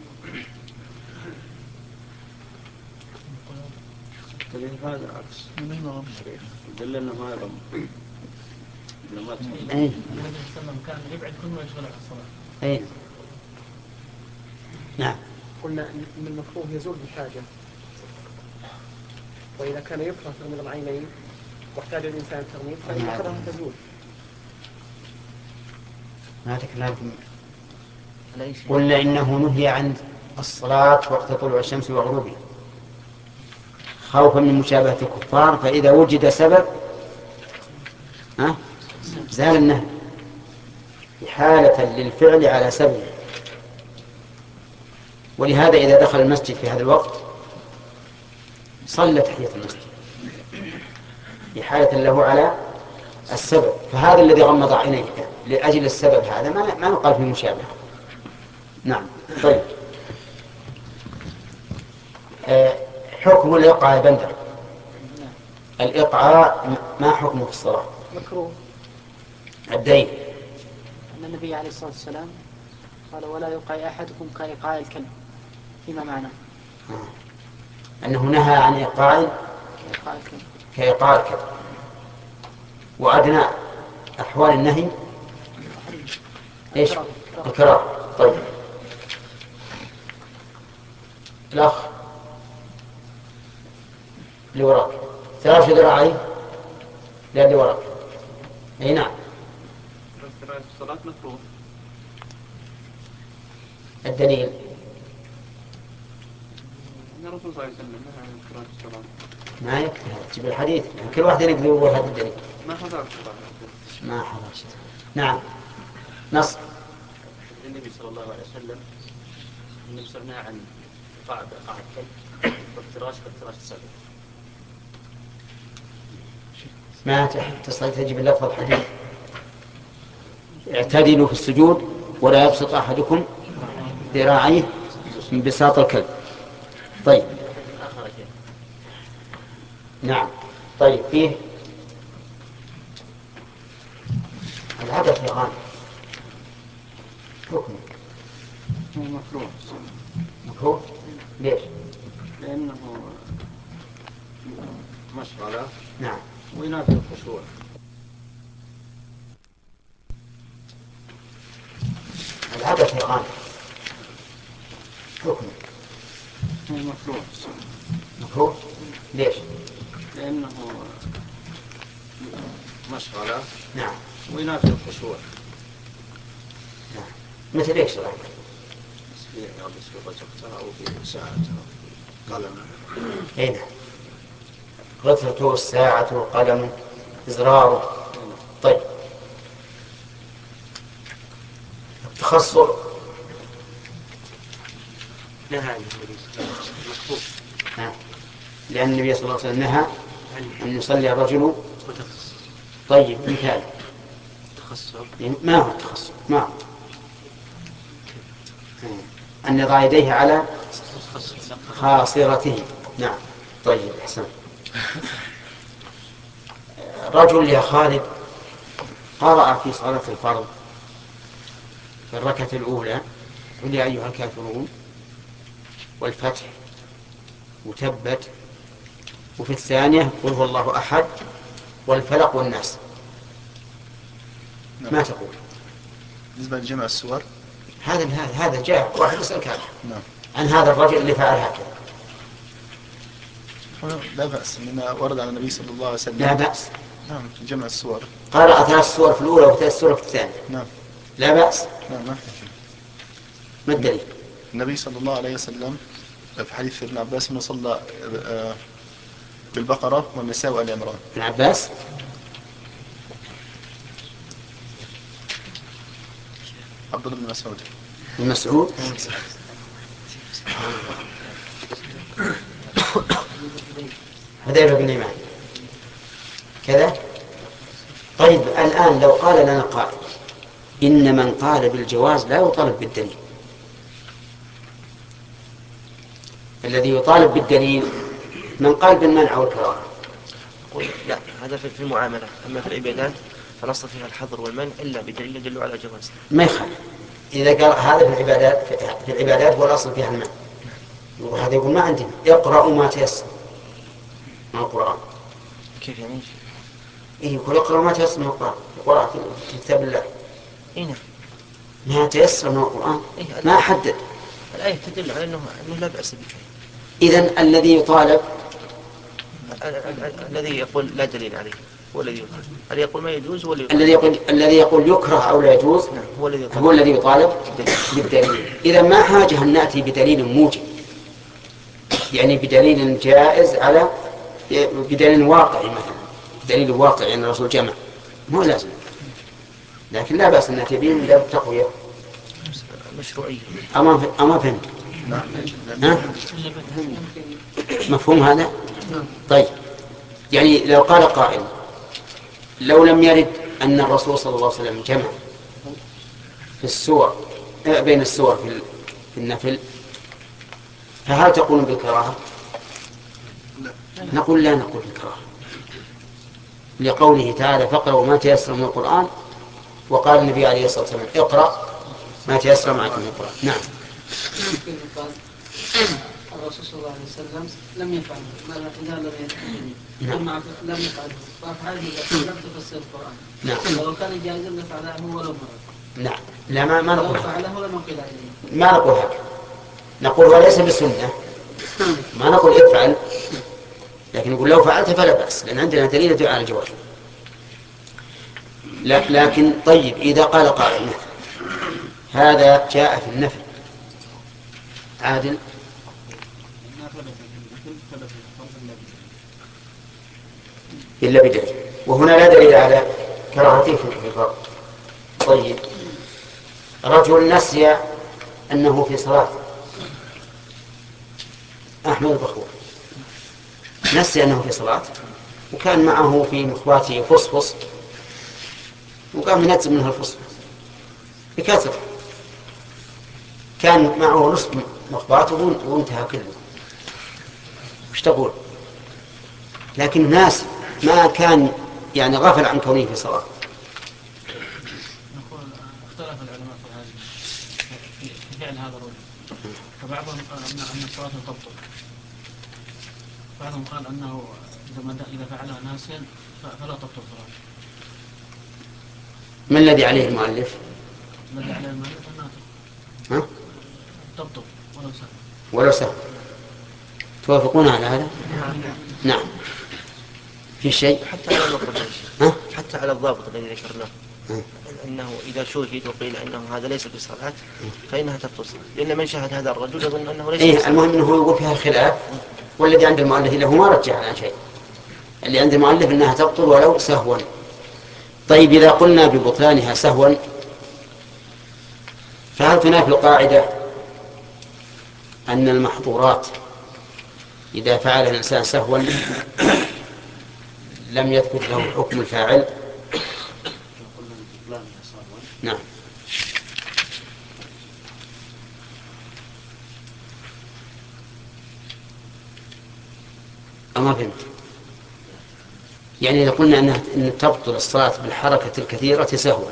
Speaker 5: الدليل هذا عكس دل انه ما يغمض لما
Speaker 8: النبي صلى الله عليه وسلم كان يبعد كل ما يشغل عن الصلاة.
Speaker 1: اي نعم.
Speaker 2: قلنا ان المكروه يزول بالحاجة، واذا كان يكره تغميض العينين واحتاج الانسان التغميض فان الكراهه تزول.
Speaker 1: ما تكلم. قلنا انه نهي عن الصلاة وقت طلوع الشمس وغروبها خوفا من مشابهة الكفار، فإذا وجد سبب ها زال النهي حالة للفعل على سبب. ولهذا إذا دخل المسجد في هذا الوقت صلى تحية المسجد بحالة له على السبب، فهذا الذي غمض عينيه لأجل السبب هذا ما ما نقال في مشابهة. نعم. طيب آه حكم الإقعاء يا بندر. الإقعاء ما حكمه في الصلاة؟
Speaker 2: مكروه.
Speaker 1: الدليل
Speaker 9: أن النبي عليه الصلاة والسلام قال ولا يقع أحدكم كإيقاع الكلب فيما معناه
Speaker 1: آه. أنه نهى عن إيقاع
Speaker 9: كإيقاع الكلب
Speaker 1: كإيقاع الكلب. وأدنى أحوال النهي إيش؟ الكراهة. طيب الأخ اللي وراك ثلاث ذراعي لا اللي وراك. أي نعم.
Speaker 2: الصلاة مكروه.
Speaker 1: الدليل
Speaker 2: أن الرسول صلى الله عليه وسلم نهى عن قراءة الصلاة.
Speaker 1: ما يكفي تجيب الحديث كل واحد يقدر يقول هذا الدليل.
Speaker 2: ما حضرت الصلاة.
Speaker 1: ما حضرت. نعم نص
Speaker 10: النبي صلى الله عليه وسلم نفسرنا عن قاعدة قاعدة الكلب وافتراش وافتراش السبب.
Speaker 1: ما تستطيع تجيب اللفظ الحديث اعتدلوا في السجود ولا يبسط أحدكم ذراعيه من بساط الكلب. طيب نعم. طيب فيه العبث يا غانم حكمه
Speaker 2: مكروه.
Speaker 1: مكروه ليش؟
Speaker 2: لأنه مشغلة.
Speaker 1: نعم.
Speaker 2: وينافي الخشوع.
Speaker 1: العبث يا غانم حكمه
Speaker 2: مكروه.
Speaker 1: مكروه ليش؟
Speaker 2: لأنه مشغلة.
Speaker 1: نعم.
Speaker 2: وينافي الخشوع.
Speaker 1: نعم. مثل ايش الآن؟
Speaker 2: في غسل أو في ساعة أو في قلم.
Speaker 1: أي نعم. غثرته الساعة والقلم إزراره. طيب التخصر
Speaker 10: نهى عن النبي مكروه.
Speaker 1: نعم. لأن النبي صلى الله عليه وسلم نهى أن يصلي الرجل. طيب مثال
Speaker 10: تخصر
Speaker 1: ما هو التخصر؟ ما هو أن يضع يديه على خاصرته. نعم. طيب أحسن. رجل يا خالد قرأ في صلاة الفرض في الركعة الأولى قل يا أيها الكافرون والفتح وتبت، وفي الثانية قل هو الله أحد والفلق والناس.
Speaker 11: نعم.
Speaker 1: ما تقول
Speaker 11: بالنسبة لجمع السور؟
Speaker 1: هذا هذا جاء واحد يسألك هذا
Speaker 11: نعم.
Speaker 1: عن هذا الرجل اللي فعل هكذا.
Speaker 11: لا بأس لما ورد عن النبي صلى الله عليه وسلم.
Speaker 1: لا بأس.
Speaker 11: نعم جمع السور.
Speaker 1: قرأ ثلاث سور في الأولى وثلاث سور في الثانية.
Speaker 11: نعم.
Speaker 1: لا بأس.
Speaker 11: نعم. ما
Speaker 1: ما الدليل؟
Speaker 11: النبي صلى الله عليه وسلم في حديث ابن عباس انه صلى بالبقرة والنساء وآل عمران.
Speaker 1: ابن عباس
Speaker 11: عبد الله بن مسعود.
Speaker 1: بن مسعود. حذيفة بن اليمان كذا. طيب الآن لو قال لنا قائل إن من قال بالجواز لا يطالب بالدليل، الذي يطالب بالدليل من قال بالمنع والكراهة.
Speaker 10: لا هذا في المعاملة، أما في العبادات فنص فيها الحظر والمنع إلا بدليل يدل على جواز.
Speaker 1: ما يخالف إذا قال هذا في العبادات في العبادات هو الأصل فيها المنع، وهذا يقول ما عندنا اقرأوا ما تيسر من القرآن.
Speaker 10: كيف يعني؟
Speaker 1: إيه يقول اقرأوا ما تيسر من القرآن، القرآن في كتاب الله.
Speaker 10: إيه نعم.
Speaker 1: ما تيسر من القرآن
Speaker 10: إيه
Speaker 1: ما حدد.
Speaker 10: الآية تدل على أنه أنه لا بأس به.
Speaker 1: إذن الذي يطالب
Speaker 10: الذي يقول لا دليل عليه هو الذي يطالب، الذي يقول ما يجوز هو
Speaker 1: الذي يقول الذي يقول يكره أو لا يجوز.
Speaker 10: نعم. هو الذي يطالب.
Speaker 1: هو الذي يطالب بالدليل. إذا ما حاجة أن نأتي بدليل موجب، يعني بدليل جائز على بدليل واقعي، مثلا دليل واقعي أن الرسول جمع مو لازم، لكن لا بأس أن نأتي به من باب التقوية
Speaker 10: مشروعية.
Speaker 1: أما أما فهمت؟ ها؟ مفهوم هذا؟ طيب يعني لو قال قائل لو لم يرد أن الرسول صلى الله عليه وسلم جمع في السور بين السور في النفل فهل تقول بالكراهة؟ نقول لا نقول بالكراهة لقوله تعالى فاقرأوا ما تيسر من القرآن، وقال النبي عليه الصلاة والسلام اقرأ ما تيسر معك من القرآن. نعم.
Speaker 12: الرسول صلى الله عليه وسلم لم يفعل لا لم يفعل لم يفعل فافعله لم تفسر القرآن.
Speaker 1: نعم.
Speaker 12: ولو كان جائزا لفعله ولو مرة.
Speaker 1: نعم لا ما, ما نقول
Speaker 12: فعله لم يقل عليه.
Speaker 1: ما نقول هكذا، نقول وليس بسنة، ما نقول افعل، لكن نقول لو فعلت فلا بأس، لأن عندنا دليل يدل على الجواز. لكن طيب إذا قال قائل مثلا هذا جاء في النفي عادل إلا بدليل، وهنا لا دليل على كراهته في الفرض. طيب رجل نسي أنه في صلاة، أحمد البخور نسي أنه في صلاة وكان معه في مخواته فصفص وقام ينزل منها الفصفص بكثرة، كان معه نصف مخواته وانتهى كله، وش تقول؟ لكن ناس ما كان يعني غافل عن كونه في صلاة.
Speaker 8: نقول اختلف العلماء في هذا في فعل هذا الرجل، فبعضهم قال أن الصلاة تبطل، بعضهم قال أنه إذا فعلها ناسيا فلا تبطل صلاته.
Speaker 1: ما الذي عليه المؤلف؟
Speaker 8: الذي عليه المؤلف أنها
Speaker 1: ها؟
Speaker 8: تبطل ولو سهل
Speaker 1: ولو سهل. توافقون على هذا؟ نعم. في شيء
Speaker 2: حتى على الضابط
Speaker 1: ها؟
Speaker 2: حتى على الضابط الذي ذكرناه أنه إذا شوهد وقيل أنه هذا ليس بصلاة فإنها تبطل، لأن من شاهد هذا الرجل يظن أنه ليس
Speaker 1: إيه المهم أنه يقول فيها خلاف، والذي عند المؤلف له ما رجع عن شيء، اللي عند المؤلف أنها تبطل ولو سهوا. طيب إذا قلنا ببطلانها سهوا فهل تنافي القاعدة أن المحظورات إذا فعل الإنسان سهوا لم يثبت له حكم الفاعل؟ نعم. أما فهمت؟ يعني إذا قلنا أنها أن تبطل الصلاة بالحركة الكثيرة سهوا،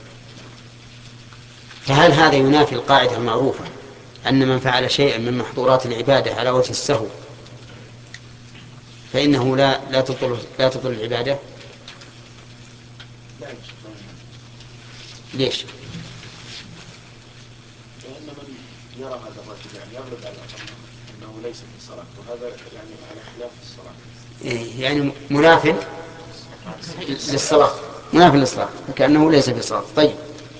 Speaker 1: فهل هذا ينافي القاعدة المعروفة أن من فعل شيئا من محظورات العبادة على وجه السهو فإنه لا لا تبطل لا تبطل العبادة؟ ليش؟
Speaker 11: لأن من يرى هذا الرجل يعني يغلب على أنه ليس في الصلاة، وهذا يعني على خلاف الصلاة.
Speaker 1: يعني منافٍ للصلاة، منافٍ للصلاة كأنه ليس في الصلاة. طيب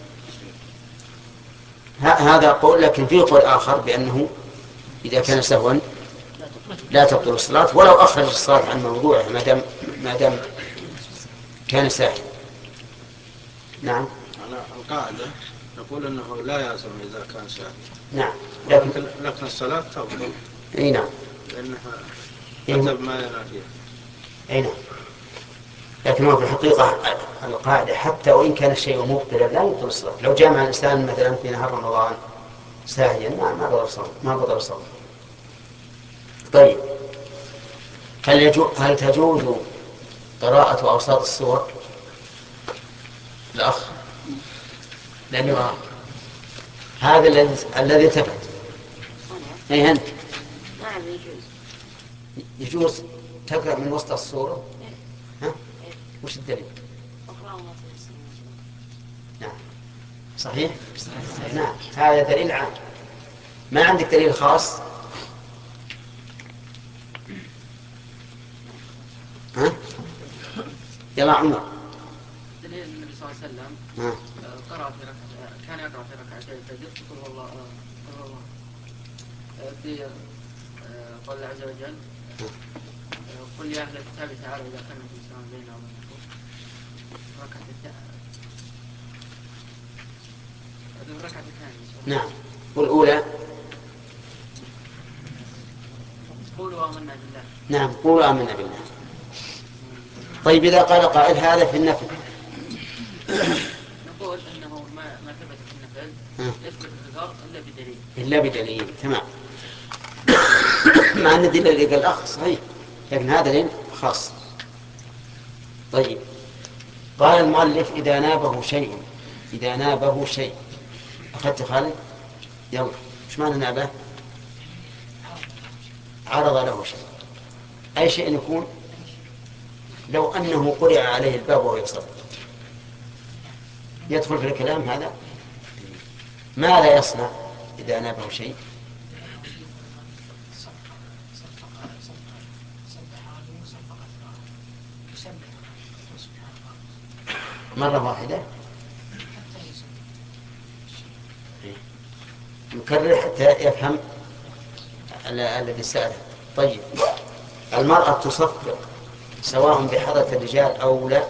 Speaker 1: هذا قول، لكن في قول آخر بأنه إذا كان سهوا لا تبطل الصلاة ولو أخرج الصلاة عن موضوعه ما دام ما دام كان ساهوا. نعم.
Speaker 11: على القاعدة نقول أنه لا يلزم إذا كان ساهوا.
Speaker 1: نعم.
Speaker 11: لكن لكن الصلاة تبطل.
Speaker 1: أي نعم.
Speaker 11: لأنها حسب ما يرى فيها.
Speaker 1: أي نعم. لكن هو في الحقيقة القاعدة حتى وإن كان الشيء مبطلا لا يبطل الصلاة. لو جامع الإنسان مثلا في نهار رمضان ساهيا ما ما بطل الصلاة ما بطل الصلاة. طيب هل يجوز هل تجوز قراءة أوساط السور؟ الأخ لأن يرى هذا الذي الذي ثبت. أي أنت
Speaker 13: نعم يجوز
Speaker 1: يجوز تقرأ من وسط السورة. ها؟ وش الدليل؟ نعم صحيح؟ صحيح. نعم هذا دليل عام، ما عندك دليل خاص؟ ها؟ يلا عمر.
Speaker 12: دليل النبي صلى الله عليه وسلم
Speaker 1: ها؟
Speaker 12: قرأ في ركعة كان يقرأ في ركعتي الفجر قل والله قل والله في قول الله عز وجل قل يا أهل الكتاب تعالوا إذا كان في سلام بيننا وبينكم ركعة الركعة الثانية.
Speaker 1: نعم. والأولى
Speaker 12: قولوا آمنا بالله.
Speaker 1: نعم قولوا آمنا بالله. طيب إذا قال قائل هذا في النفل
Speaker 12: نقول أنه ما ما ثبت في النفل يثبت في الفرض إلا بدليل.
Speaker 1: إلا بدليل. تمام. مع أن الدليل اللي قال الأخ صحيح لكن هذا دليل خاص. طيب قال المؤلف إذا نابه شيء إذا نابه شيء أخذت خالد؟ يلا إيش معنى نابه؟ عرض له شيء. أي شيء يكون لو أنه قرع عليه الباب وهو يصلي يدخل في الكلام هذا؟ ماذا يصنع إذا نابه شيء؟ مرة واحدة نكرر حتى يفهم الذي سأله. طيب، المرأة تصفق سواء بحضرة الرجال أو لا؟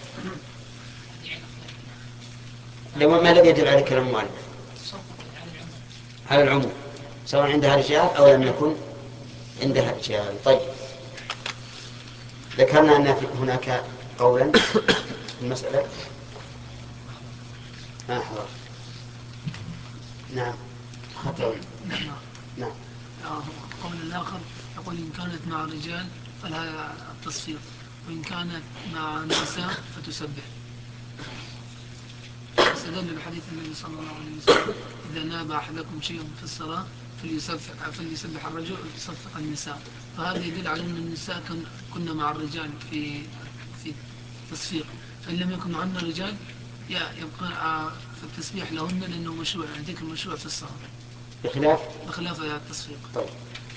Speaker 1: لو ما الذي يدل على كلام المؤلف؟ على العموم، سواء عندها رجال أو لم يكن عندها رجال. طيب، ذكرنا أن هناك قولا في المسألة. ما حضر. نعم خطأ. نعم.
Speaker 6: قول الآخر يقول إن كانت مع الرجال فلها التصفيق، وإن كانت مع النساء فتسبح. استدل بحديث النبي صلى الله عليه وسلم إذا ناب أحدكم شيء في الصلاة فليسبح, فليسبح الرجل وتصفق النساء. فهذا يدل على أن النساء كنا مع الرجال في في التصفيق، فإن لم يكن معنا الرجال يبقى في التسبيح لهن لأنه مشروع، يعني ذكر مشروع في الصلاة
Speaker 1: بخلاف
Speaker 6: بخلاف التصفيق.
Speaker 1: طيب،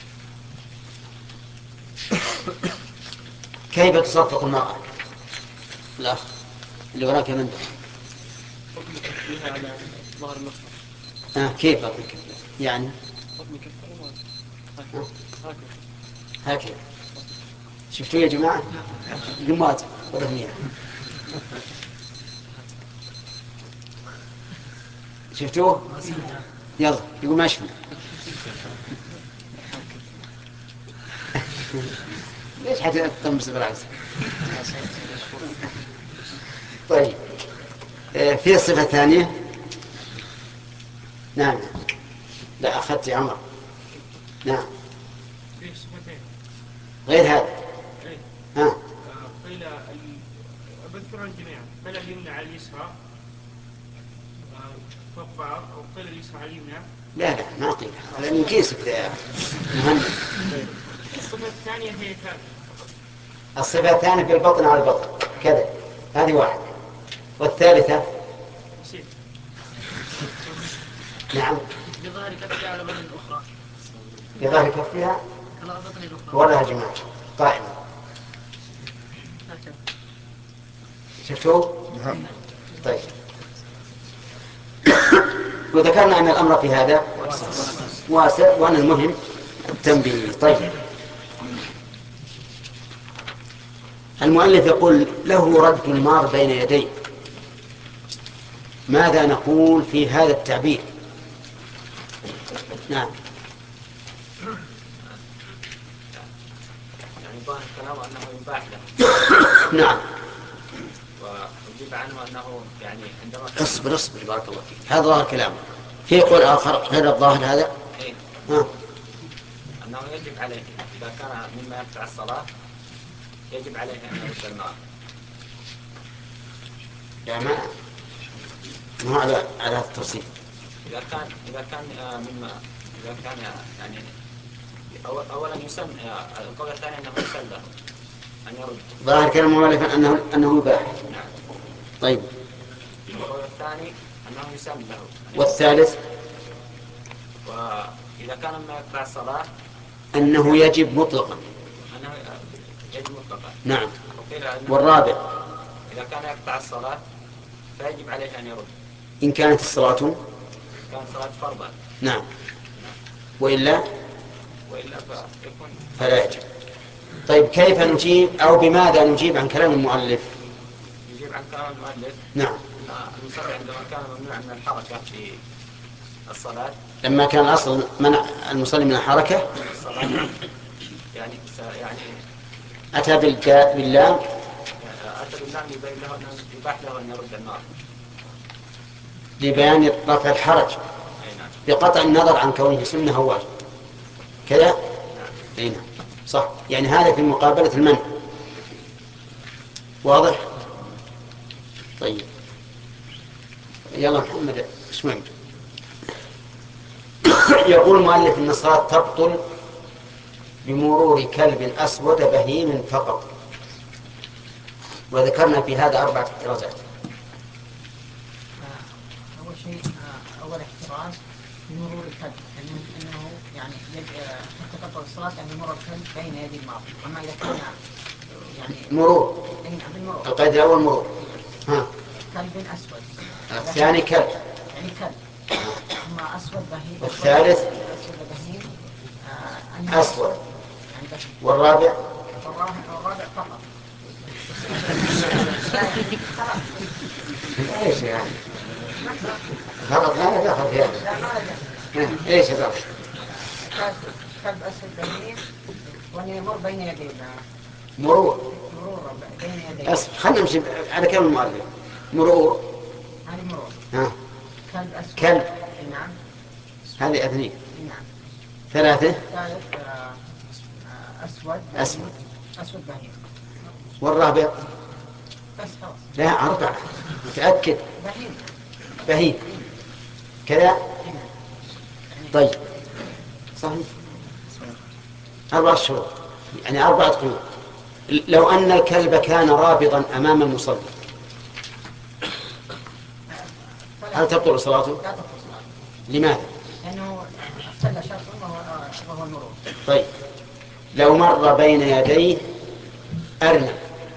Speaker 1: كيف تصفق المرأة؟ الأخ اللي وراك من
Speaker 2: على ظهر المصحف.
Speaker 1: آه كيف يعني؟ هكذا. شفتوا يا جماعة؟ جماعة ورهنية. شفتوه؟ يلا يقول ما شفنا. ليش حتى تطمس بالعكس؟ طيب، في الصفة الثانية. نعم. لا أخذت يا عمر. نعم.
Speaker 3: في صفتين
Speaker 1: غير هذا. ها.
Speaker 3: قيل بذكرهم جميعا. قيل اليمنى على اليسرى فوق بعض، أو قيل اليسرى على اليمنى.
Speaker 1: لا لا ما قيل هذا من كيسك يا مهند.
Speaker 3: الصفة الثانية هي كذا.
Speaker 1: الصفة الثانية في البطن على البطن كذا، هذه واحدة. والثالثة نعم
Speaker 6: بظهر كفها على بطن الأخرى.
Speaker 1: بظهر كفها
Speaker 6: على بطن الأخرى.
Speaker 1: وراها جماعة قائمة. شفتوه؟ طيب. وذكرنا أن الأمر في هذا واسع وأن المهم التنبيه. طيب، المؤلف يقول له رد المار بين يديه. ماذا نقول في هذا التعبير؟ نعم.
Speaker 10: يعني ظاهر كلامه أنه يباح له.
Speaker 1: نعم.
Speaker 10: ويجيب عنه أنه يعني عندما
Speaker 1: اصبر اصبر بارك الله فيك، هذا ظاهر كلامه. في قول آخر غير الظاهر هذا؟
Speaker 10: إيه؟
Speaker 1: ها.
Speaker 10: أنه يجب عليه إذا كان مما يقطع الصلاة يجب عليه أن يرد النار.
Speaker 1: لا ما ما على على هذا التفصيل.
Speaker 10: إذا كان إذا كان مما إذا كان يعني أولا يسن القول الثاني أنه يسن له أن يرد.
Speaker 1: ظاهر كلام المؤلف أنه أنه يباح.
Speaker 10: نعم.
Speaker 1: طيب.
Speaker 10: القول الثاني أنه يسن له.
Speaker 1: والثالث
Speaker 10: وإذا كان مما يقطع الصلاة
Speaker 1: أنه يجب مطلقا.
Speaker 10: أنه يجب مطلقا.
Speaker 1: نعم. والرابع
Speaker 10: إذا كان يقطع الصلاة فيجب عليه أن يرد
Speaker 1: إن كانت الصلاة
Speaker 10: كان صلاة فرضا.
Speaker 1: نعم. وإلا
Speaker 10: وإلا فيكون
Speaker 1: فلا يجب. طيب، كيف نجيب أو بماذا نجيب عن كلام المؤلف؟
Speaker 10: يجيب عن كلام المؤلف.
Speaker 1: نعم.
Speaker 10: المصلي عندما كان ممنوع من الحركة في الصلاة،
Speaker 1: لما كان أصل منع المصلي من الحركة
Speaker 10: الصلاة يعني يعني
Speaker 1: أتى باللام
Speaker 10: أتى باللام يبين له أنه يباح له أن يرد النار
Speaker 1: لبيان رفع الحرج بقطع النظر عن كونه سنة أو واجب كذا. نعم. صح، يعني هذا في مقابلة المنع. واضح؟ طيب، يلا محمد اسمعي. يقول المؤلف أن الصلاة تبطل بمرور كلب أسود بهيم فقط، وذكرنا في هذا أربعة احترازات.
Speaker 9: أول شيء أول احتراز مرور الكلب انه انه يعني حتى تقطع الصلاه ان يمر الكلب بين يدي الماضي. اما اذا كان يعني
Speaker 1: مرور
Speaker 9: بالمرور
Speaker 1: القيد الاول مرور. ها
Speaker 9: كلب اسود
Speaker 1: الثاني كلب
Speaker 9: يعني كلب اما اسود بهيم
Speaker 1: والثالث
Speaker 9: اسود بهيم آه
Speaker 1: اسود والرابع
Speaker 9: والرابع فقط.
Speaker 1: ايش يعني فقط لا دخل في هذا. ايش هذا؟
Speaker 9: كلب اسود بهيم وان يمر بين يديه
Speaker 1: مرور
Speaker 9: مرور بين يديه.
Speaker 1: خلينا نمشي على كلام المؤلف. مرور
Speaker 9: هذه مرور.
Speaker 1: ها
Speaker 9: كلب اسود
Speaker 1: كلب
Speaker 9: نعم
Speaker 1: هذه اثنين.
Speaker 9: نعم.
Speaker 1: ثلاثة
Speaker 9: ثالث اسود
Speaker 1: اسود
Speaker 9: اسود بهيم.
Speaker 1: والرابع
Speaker 9: بس خلاص.
Speaker 1: لا أربعة متأكد.
Speaker 9: بهيم
Speaker 1: بهيم كذا. طيب صحيح أربعة شهور يعني أربعة قيود. لو أن الكلب كان رابضا أمام المصلي هل تبطل صلاته؟
Speaker 9: لا تبطل صلاته.
Speaker 1: لماذا؟
Speaker 9: لأنه اختل شرط وهو المرور.
Speaker 1: طيب لو مر بين يديه أرنب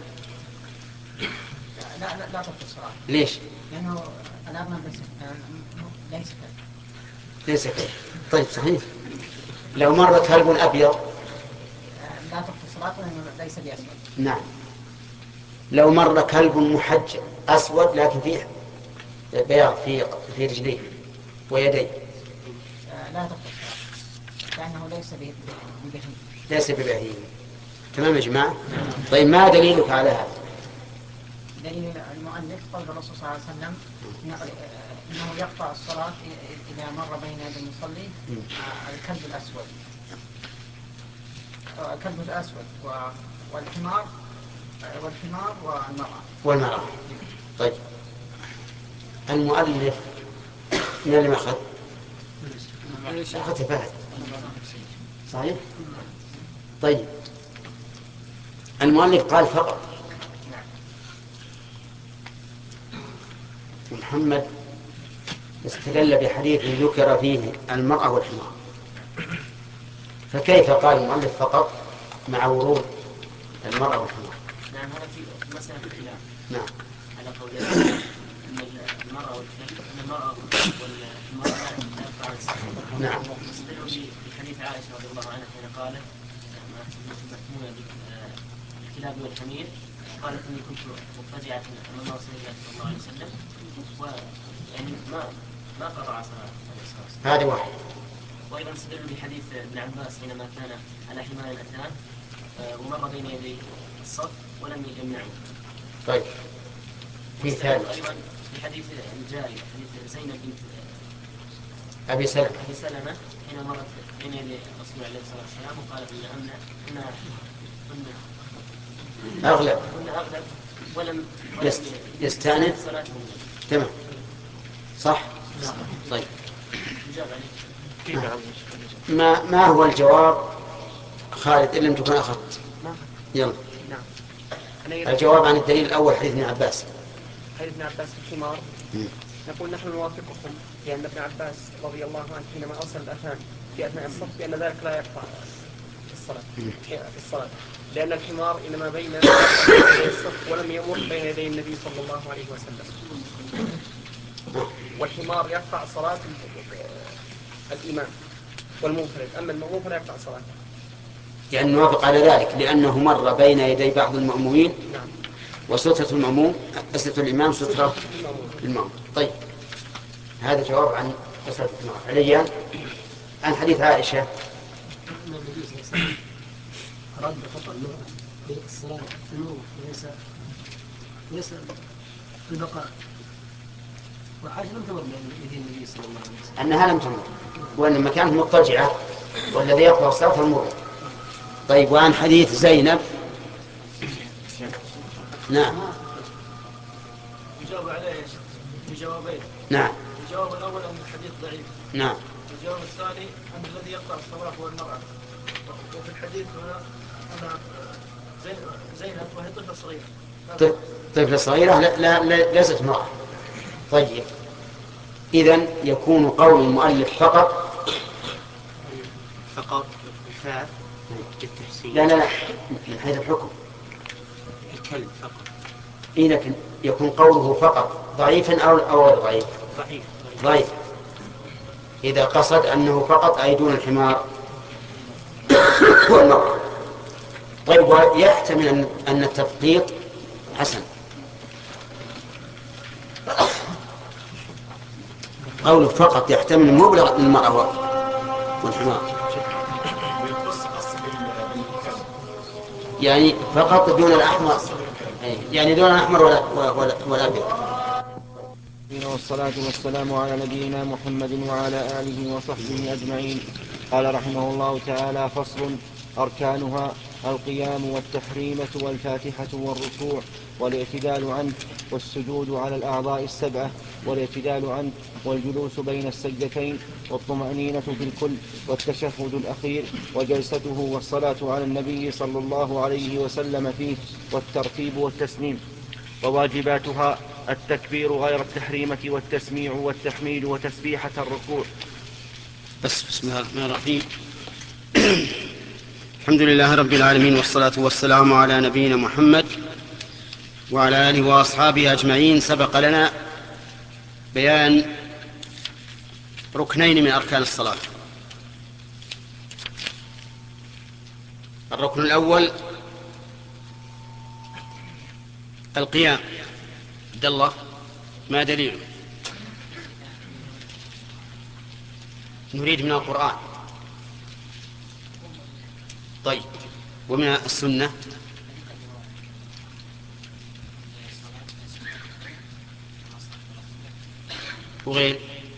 Speaker 9: لا لا لا تبطل صلاته.
Speaker 1: ليش؟
Speaker 9: لأنه الأرنب ليس ليس كلب.
Speaker 1: ليس كلب. طيب صحيح. لو مر كلب أبيض
Speaker 9: لا تبطل صلاته لأنه ليس بأسود.
Speaker 1: نعم. لو مر كلب محجب أسود لكن فيه بياض في في رجليه ويديه
Speaker 9: لا تبطل صلاته لأنه ليس ببهيم.
Speaker 1: ليس ببهيم. تمام يا جماعة. طيب ما دليلك على هذا؟
Speaker 9: دليل المؤلف قول الرسول صلى الله عليه وسلم انه يقطع الصلاه اذا مر بين يدي المصلي الكلب الاسود الكلب الاسود والحمار والحمار والمراه
Speaker 1: والمراه. طيب المؤلف من اللي ما اخذ؟ اخذت فهد صحيح. طيب المؤلف قال فقط. محمد استدل بحديث ذكر فيه المرأة والحمار، فكيف قال المؤلف فقط مع ورود المرأة والحمار؟
Speaker 12: نعم هذا في مسألة الخلاف.
Speaker 1: نعم.
Speaker 12: على قولين أن المرأة والكلب أن المرأة والحمار لا يقطعان الصلاة.
Speaker 1: نعم.
Speaker 12: استدلوا بحديث عائشة رضي الله عنها حين قالت مأتمونة بالكلاب والحمير قالت إني كنت مضطجعة أمام رسول الله صلى الله عليه وسلم ويعني ما ما قطع صلاة.
Speaker 1: هذا واحد.
Speaker 12: وأيضا استدلوا بحديث ابن عباس حينما كان على حمار أتان ومر بين يدي الصف ولم يمنعه.
Speaker 1: طيب. في ثالث.
Speaker 12: أيضا بحديث الجارية حديث زينب بنت
Speaker 1: أبي سلمة.
Speaker 12: أبي سلمة حين مرت بين يدي الرسول عليه الصلاة والسلام وقالت إن أمنا إن كنا
Speaker 1: أغلب.
Speaker 12: كنا أغلب ولم
Speaker 1: يستأنف. تمام. صح. طيب. ما ما هو الجواب خالد إن لم تكن أخذت؟ يلا.
Speaker 2: نعم.
Speaker 1: الجواب عن الدليل الأول حديث ابن عباس.
Speaker 2: حديث ابن عباس في الحمار. نقول نحن نوافقكم لأن ابن عباس رضي الله عنه حينما أرسل الأذان في أثناء الصف بأن ذلك لا يقطع الصلاة في الصلاة لأن الحمار إنما بين الصف ولم يمر بين يدي النبي صلى الله عليه وسلم. والحمار يقطع صلاة الإمام والمنفرد أما المأموم فلا يقطع صلاته.
Speaker 1: يعني نوافق على ذلك لأنه مر بين يدي بعض المأمومين.
Speaker 2: نعم.
Speaker 1: وسترة المأموم سترة الإمام سترة المأموم. طيب هذا جواب عن سترة الإمام. عليا عن حديث عائشة
Speaker 13: أن النبي صلى الله عليه وسلم أراد بقطع المرأة بالصلاة في النور وليس وليس في البقاء. وعائشة لم تمر بين يدي النبي صلى الله عليه وسلم.
Speaker 1: أنها لم تمر وأن كانت مضطجعة والذي يقطع الصلاة المر. طيب وعن حديث زينب. نعم.
Speaker 13: الجواب عليه بجوابين.
Speaker 1: نعم.
Speaker 13: الجواب الأول أن الحديث ضعيف.
Speaker 1: نعم.
Speaker 13: الجواب الثاني أن الذي يقطع الصلاة هو المرأة. وفي الحديث هنا أن زينب وهي طفلة صغيرة.
Speaker 1: طفلة صغيرة لا لا ليست امرأة. طيب إذن يكون قول المؤلف فقط
Speaker 10: فقط الفاء للتحسين.
Speaker 1: لا لا لا من حيث الحكم
Speaker 10: الكلب فقط.
Speaker 1: إيه لكن يكون قوله فقط ضعيفا أو أو غير ضعيف.
Speaker 10: ضعيف.
Speaker 1: ضعيف إذا قصد أنه فقط أي دون الحمار والمرأة. طيب ويحتمل أن التفقيط حسن. قوله فقط يحتمل مبلغ المرأة والحمار، يعني فقط دون الأحمر، يعني دون الأحمر ولا ولا ولا أبيض.
Speaker 2: والصلاة والسلام على نبينا محمد وعلى آله وصحبه أجمعين. قال رحمه الله تعالى: فصل: أركانها القيام والتحريمة والفاتحة والركوع والاعتدال عنه والسجود على الأعضاء السبعة والاعتدال عنه والجلوس بين السجدتين والطمأنينة في الكل والتشهد الأخير وجلسته والصلاة على النبي صلى الله عليه وسلم فيه والترتيب والتسليم. وواجباتها التكبير غير التحريمة والتسميع والتحميد وتسبيحة الركوع.
Speaker 14: بس بسم الله الرحمن الرحيم. الحمد لله رب العالمين، والصلاة والسلام على نبينا محمد وعلى آله وأصحابه أجمعين. سبق لنا بيان ركنين من أركان الصلاة. الركن الأول القيام. عبد الله ما دليله؟ نريد من القرآن. طيب ومن السنة؟ وغير؟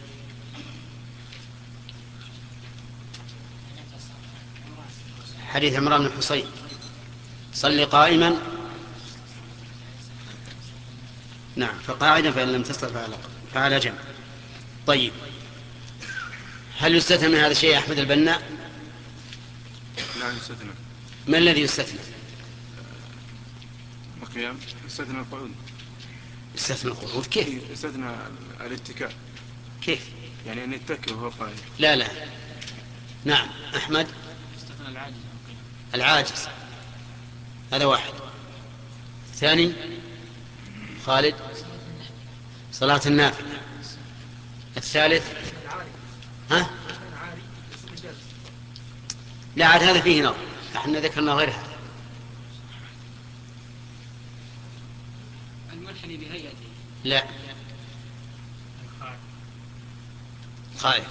Speaker 14: حديث عمران بن الحصين: صل قائما. نعم، فقاعدا فإن لم تستطع فعلى جنب. طيب هل يستثنى من هذا الشيء أحمد البنا؟
Speaker 15: لا يستثنى.
Speaker 14: ما الذي يستثنى؟
Speaker 15: القيام. يستثنى القعود.
Speaker 14: يستثنى القعود كيف؟
Speaker 15: يستثنى الاتكاء.
Speaker 14: كيف؟
Speaker 15: يعني أن يتكئ وهو قائم.
Speaker 14: لا لا. نعم أحمد.
Speaker 8: يستثنى العاجز.
Speaker 14: العاجز هذا واحد. ثاني خالد صلاة النافلة. الثالث ها؟ لا عاد هذا فيه نظر، احنا ذكرنا غير هذا.
Speaker 8: المنحني بهيئته.
Speaker 14: لا خائف.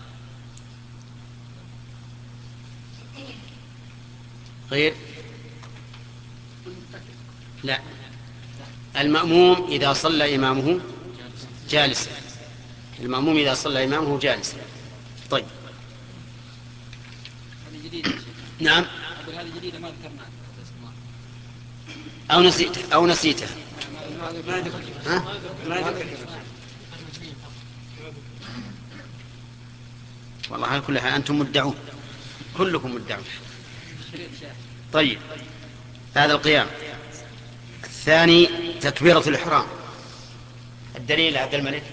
Speaker 14: غير؟ لا. المأموم إذا صلى إمامه جالسا. المأموم إذا صلى إمامه جالسا. طيب نعم.
Speaker 8: هذه جديدة ما ذكرناها
Speaker 14: أو نسيته أو نسيته ها؟ والله على كل حال أنتم مدعون، كلكم مدعون. طيب هذا القيام. الثاني تكبيرة الإحرام. الدليل عبد الملك؟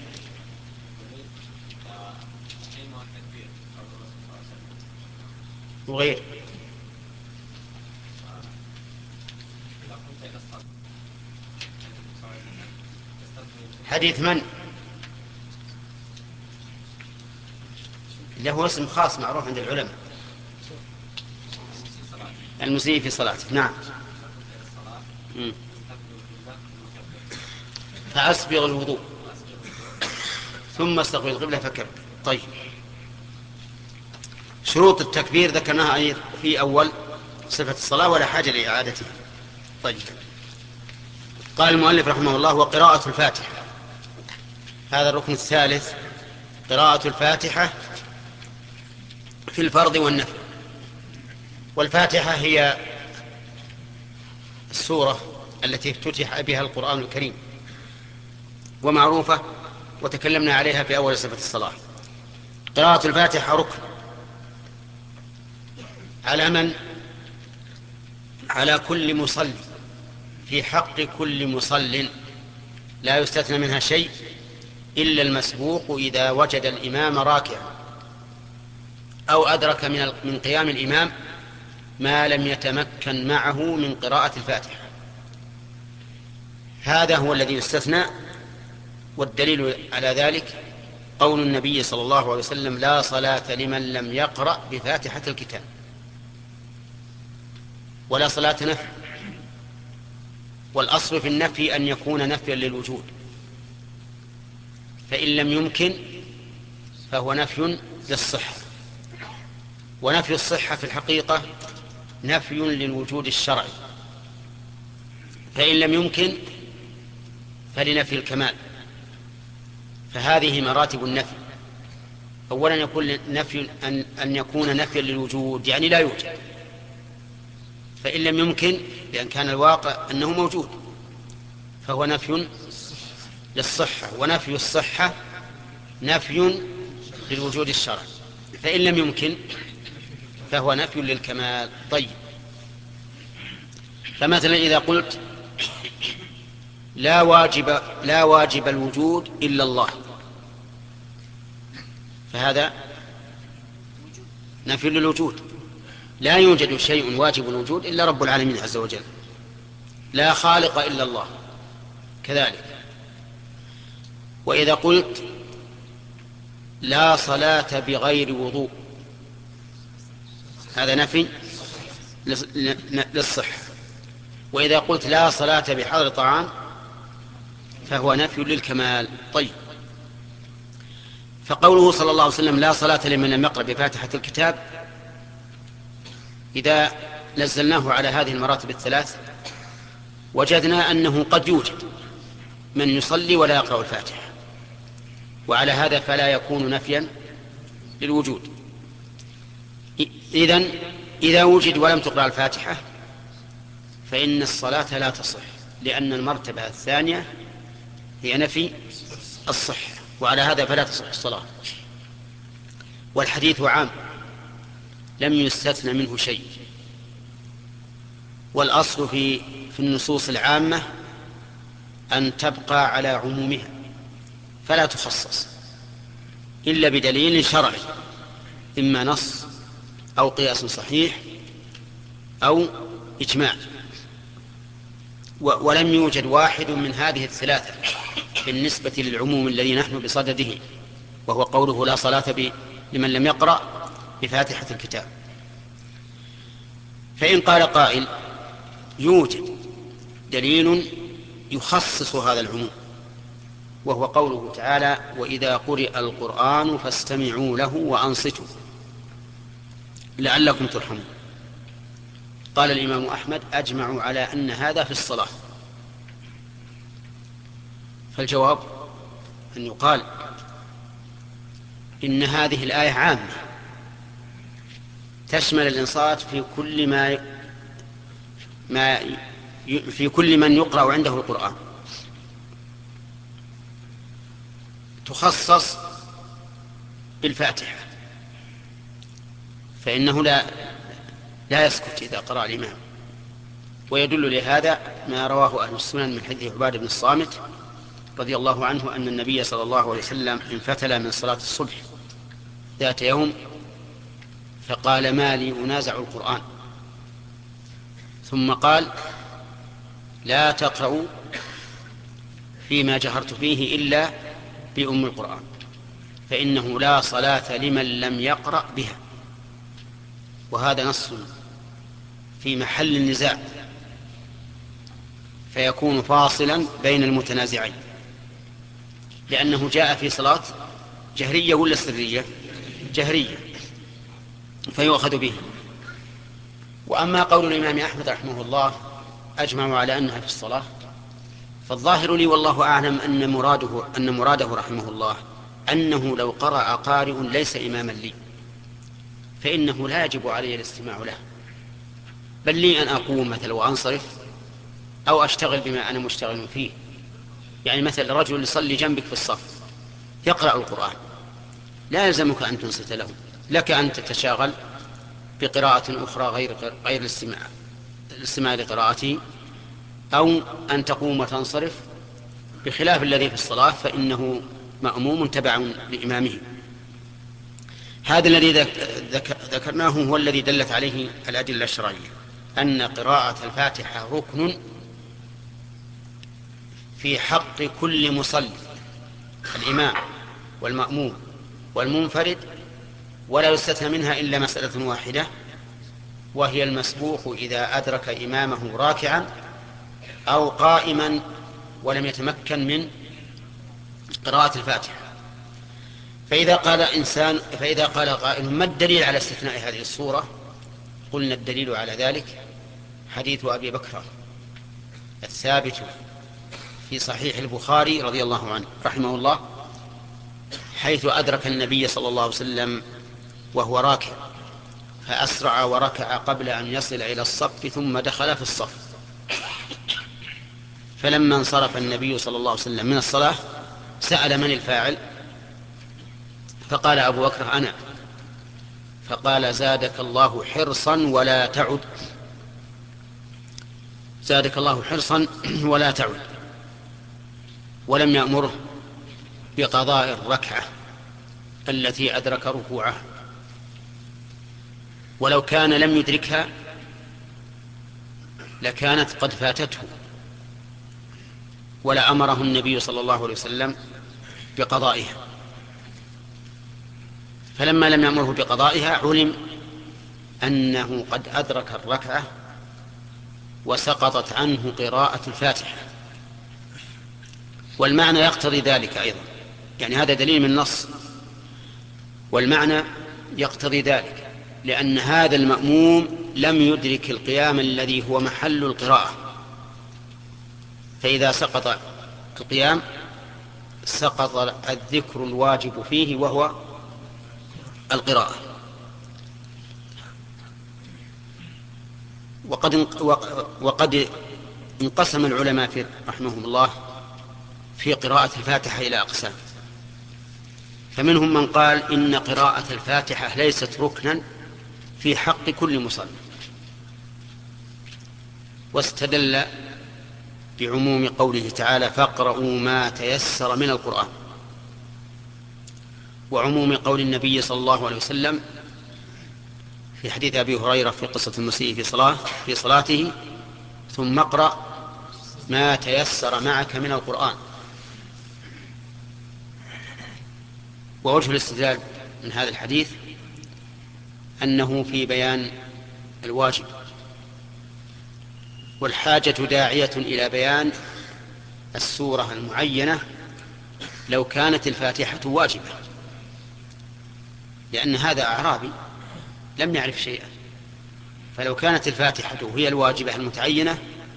Speaker 14: وغير؟ حديث من؟ له اسم خاص معروف عند العلماء، المسيء في صلاته. نعم. مم. فأسبغ الوضوء ثم استقبل القبلة فكبر. طيب شروط التكبير ذكرناها أيضا في أول صفة الصلاة ولا حاجة لإعادتها. طيب قال المؤلف رحمه الله: وقراءة الفاتحة. هذا الركن الثالث، قراءة الفاتحة في الفرض والنفل. والفاتحة هي السورة التي افتتح بها القرآن الكريم ومعروفة وتكلمنا عليها في أول صفة الصلاة. قراءة الفاتحة ركن على من؟ على كل مصلي، في حق كل مصل لا يستثنى منها شيء إلا المسبوق إذا وجد الإمام راكعا أو أدرك من من قيام الإمام ما لم يتمكن معه من قراءة الفاتحة. هذا هو الذي يستثنى، والدليل على ذلك قول النبي صلى الله عليه وسلم: لا صلاة لمن لم يقرأ بفاتحة الكتاب. ولا صلاة نفي، والأصل في النفي أن يكون نفيا للوجود، فإن لم يمكن فهو نفي للصحة. ونفي الصحة في الحقيقة نفي للوجود الشرعي، فإن لم يمكن فلنفي الكمال. فهذه مراتب النفي. أولا يكون نفي أن, أن يكون نفيا للوجود، يعني لا يوجد، فإن لم يمكن لأن كان الواقع أنه موجود فهو نفي للصحة. ونفي الصحة نفي للوجود الشرعي، فإن لم يمكن فهو نفي للكمال. طيب، فمثلا إذا قلت لا واجب لا واجب الوجود إلا الله، فهذا نفي للوجود. لا يوجد شيء واجب الوجود إلا رب العالمين عز وجل. لا خالق إلا الله كذلك. وإذا قلت لا صلاة بغير وضوء، هذا نفي للصحة. وإذا قلت لا صلاة بحضر طعام فهو نفي للكمال. طيب، فقوله صلى الله عليه وسلم لا صلاة لمن لم يقرأ بفاتحة الكتاب، إذا نزلناه على هذه المراتب الثلاث وجدنا أنه قد يوجد من يصلي ولا يقرأ الفاتحة، وعلى هذا فلا يكون نفيا للوجود. إذن إذا وجد ولم تقرأ الفاتحة فإن الصلاة لا تصح، لأن المرتبة الثانية هي نفي الصحة، وعلى هذا فلا تصح الصلاة. والحديث عام لم يستثنى منه شيء، والأصل في في النصوص العامة أن تبقى على عمومها فلا تخصص إلا بدليل شرعي، إما نص أو قياس صحيح أو إجماع. ولم يوجد واحد من هذه الثلاثة بالنسبة للعموم الذي نحن بصدده، وهو قوله لا صلاة لمن لم يقرأ بفاتحة الكتاب. فإن قال قائل يوجد دليل يخصص هذا العموم، وهو قوله تعالى وإذا قرئ القرآن فاستمعوا له وأنصتوا لعلكم ترحمون. قال الإمام أحمد أجمعوا على أن هذا في الصلاة. فالجواب أن يقال إن هذه الآية عامة تشمل الإنصات في كل ما ما في كل من يقرأ عنده القرآن، تخصص بالفاتحة، فإنه لا لا يسكت إذا قرأ الإمام. ويدل لهذا ما رواه أهل السنن من حديث عبادة بن الصامت رضي الله عنه أن النبي صلى الله عليه وسلم انفتل من صلاة الصبح ذات يوم فقال ما لي أنازع القرآن، ثم قال لا تقرأوا فيما جهرت فيه إلا بأم القرآن فإنه لا صلاة لمن لم يقرأ بها. وهذا نص في محل النزاع فيكون فاصلا بين المتنازعين، لأنه جاء في صلاة جهرية ولا سرية؟ جهرية، فيؤخذ به. وأما قول الإمام أحمد رحمه الله أجمعوا على أنها في الصلاة، فالظاهر لي والله أعلم أن مراده, أن مراده رحمه الله أنه لو قرأ قارئ ليس إماما لي فإنه لا يجب علي الاستماع له، بل لي أن أقوم مثلا وأنصرف أو أشتغل بما أنا مشتغل فيه. يعني مثلا رجل يصلي جنبك في الصف يقرأ القرآن، لا يلزمك أن تنصت له، لك أن تتشاغل بقراءة أخرى غير غير الاستماع الاستماع لقراءته، أو أن تقوم وتنصرف، بخلاف الذي في الصلاة فإنه مأموم تبع لإمامه. هذا الذي ذكرناه هو الذي دلت عليه الأدلة الشرعية، أن قراءة الفاتحة ركن في حق كل مصلي، الإمام والمأموم والمنفرد، ولا يستثنى منها إلا مسألة واحدة، وهي المسبوق إذا أدرك إمامه راكعا أو قائما ولم يتمكن من قراءة الفاتحة. فإذا قال إنسان فإذا قال قائل ما الدليل على استثناء هذه الصورة؟ قلنا الدليل على ذلك حديث أبي بكر الثابت في صحيح البخاري رضي الله عنه رحمه الله، حيث أدرك النبي صلى الله عليه وسلم وهو راكع فأسرع وركع قبل أن يصل إلى الصف ثم دخل في الصف. فلما انصرف النبي صلى الله عليه وسلم من الصلاة سأل من الفاعل؟ فقال أبو بكر أنا. فقال زادك الله حرصا ولا تعد، زادك الله حرصا ولا تعد، ولم يأمره بقضاء الركعة التي أدرك ركوعها، ولو كان لم يدركها لكانت قد فاتته، ولا أمره النبي صلى الله عليه وسلم بقضائها. فلما لم يأمره بقضائها علم أنه قد أدرك الركعة وسقطت عنه قراءة الفاتحة، والمعنى يقتضي ذلك أيضا، يعني هذا دليل من نص، والمعنى يقتضي ذلك، لأن هذا المأموم لم يدرك القيام الذي هو محل القراءة، فإذا سقط القيام سقط الذكر الواجب فيه وهو القراءة. وقد وقد انقسم العلماء في رحمهم الله في قراءة الفاتحة إلى أقسام، فمنهم من قال إن قراءة الفاتحة ليست ركنا في حق كل مصلي، واستدل بعموم قوله تعالى فاقرؤوا ما تيسر من القرآن، وعموم قول النبي صلى الله عليه وسلم في حديث أبي هريرة في قصة المسيء في صلاة في صلاته ثم اقرأ ما تيسر معك من القرآن. ووجه الاستدلال من هذا الحديث أنه في بيان الواجب، والحاجة داعية إلى بيان السورة المعينة لو كانت الفاتحة واجبة، لأن هذا أعرابي لم يعرف شيئا، فلو كانت الفاتحة هي الواجبة المتعينة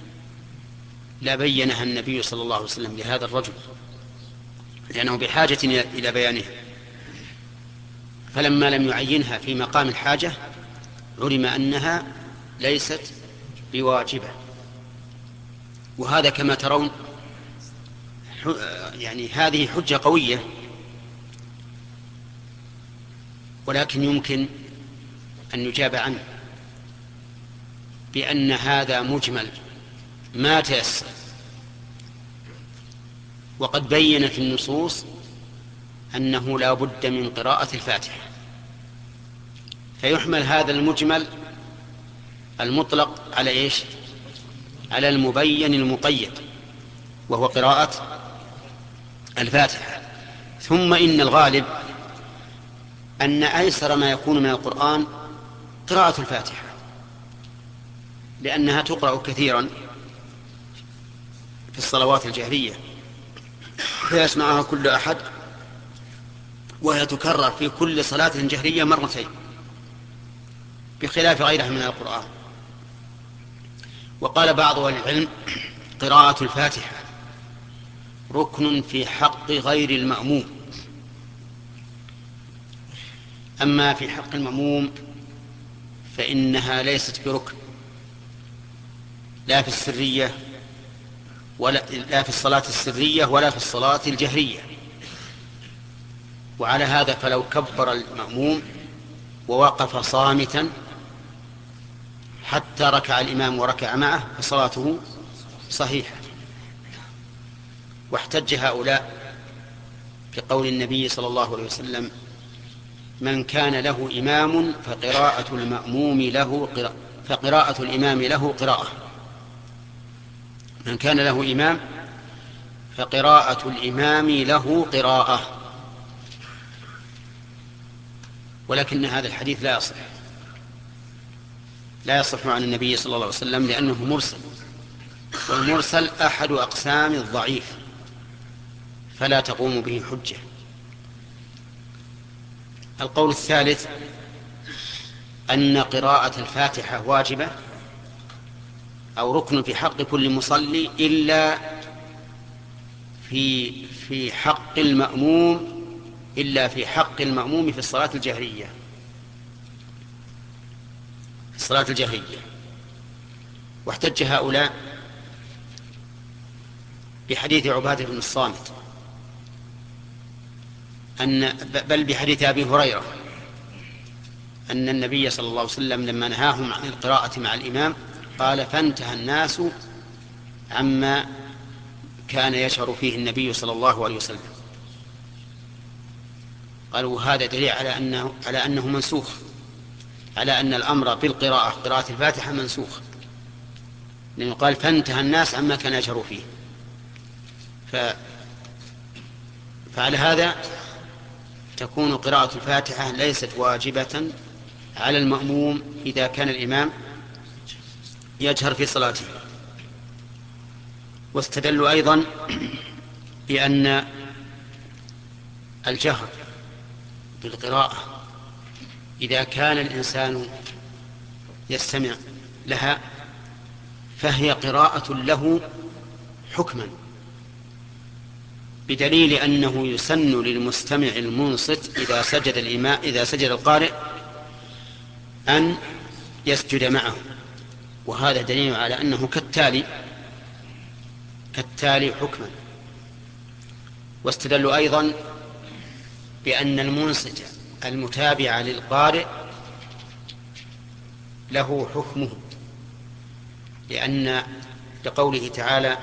Speaker 14: لبينها النبي صلى الله عليه وسلم لهذا الرجل، لأنه بحاجة إلى بيانها، فلما لم يعينها في مقام الحاجة علم أنها ليست بواجبة. وهذا كما ترون يعني هذه حجة قوية، ولكن يمكن أن يجاب عنه بأن هذا مجمل ما تيسر، وقد بينت النصوص أنه لا بد من قراءة الفاتحة، فيحمل هذا المجمل المطلق على إيش؟ على المبين المقيد وهو قراءة الفاتحة. ثم إن الغالب أن أيسر ما يكون من القرآن قراءة الفاتحة، لأنها تقرأ كثيرا في الصلوات الجهرية فيسمعها كل أحد، وهي تكرر في كل صلاة جهرية مرتين بخلاف غيرها من القرآن. وقال بعض أهل العلم قراءة الفاتحة ركن في حق غير المأموم، أما في حق المأموم فإنها ليست بركن لا في السرية ولا لا في الصلاة السرية ولا في الصلاة الجهرية. وعلى هذا فلو كبر المأموم ووقف صامتا حتى ركع الإمام وركع معه فصلاته صحيحة. واحتج هؤلاء في قول النبي صلى الله عليه وسلم: من كان له إمام فقراءة المأموم له قراءة فقراءة الإمام له قراءة. من كان له إمام فقراءة الإمام له قراءة. ولكن هذا الحديث لا يصح لا يصح عن النبي صلى الله عليه وسلم لأنه مرسل، والمرسل أحد أقسام الضعيف فلا تقوم به حجة. القول الثالث أن قراءة الفاتحة واجبة أو ركن في حق كل مصلي إلا في في حق المأموم إلا في حق المأموم في الصلاة الجهرية في الصلاة الجهرية. واحتج هؤلاء بحديث عبادة بن الصامت أن بل بحديث أبي هريرة أن النبي صلى الله عليه وسلم لما نهاهم عن القراءة مع الإمام قال: فانتهى الناس عما كان يشعر فيه النبي صلى الله عليه وسلم. قالوا هذا دليل على أنه, على أنه منسوخ، على أن الأمر بالقراءة قراءة الفاتحة منسوخ، لأنه قال: فانتهى الناس عما كان يشعر فيه. ف... فعلى هذا تكون قراءة الفاتحة ليست واجبة على المأموم إذا كان الإمام يجهر في صلاته. واستدلوا أيضا بأن الجهر بالقراءة إذا كان الإنسان يستمع لها فهي قراءة له حكما، بدليل أنه يسن للمستمع المنصت إذا سجد الإمام إذا سجد القارئ أن يسجد معه، وهذا دليل على أنه كالتالي كالتالي حكما. واستدلوا أيضا بأن المنصت المتابع للقارئ له حكمه، لأن لقوله تعالى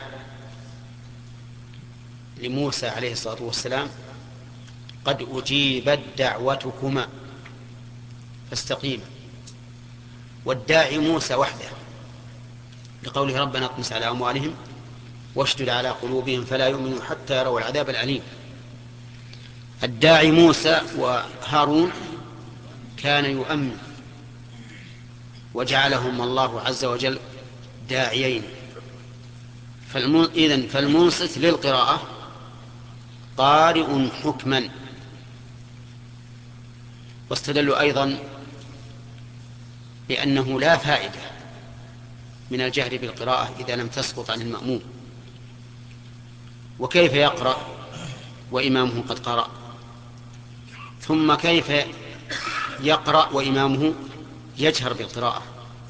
Speaker 14: لموسى عليه الصلاة والسلام: قد أجيبت دعوتكما فاستقيما. والداعي موسى وحده، لقوله: ربنا اطمس على أموالهم واشدد على قلوبهم فلا يؤمنوا حتى يروا العذاب الأليم. الداعي موسى وهارون كان يؤمن، وجعلهم الله عز وجل داعيين. إذن فالمنصت للقراءة قارئ حكما. واستدلوا أيضا بأنه لا فائدة من الجهر بالقراءة إذا لم تسقط عن المأموم. وكيف يقرأ وإمامه قد قرأ؟ ثم كيف يقرأ وإمامه يجهر بالقراءة؟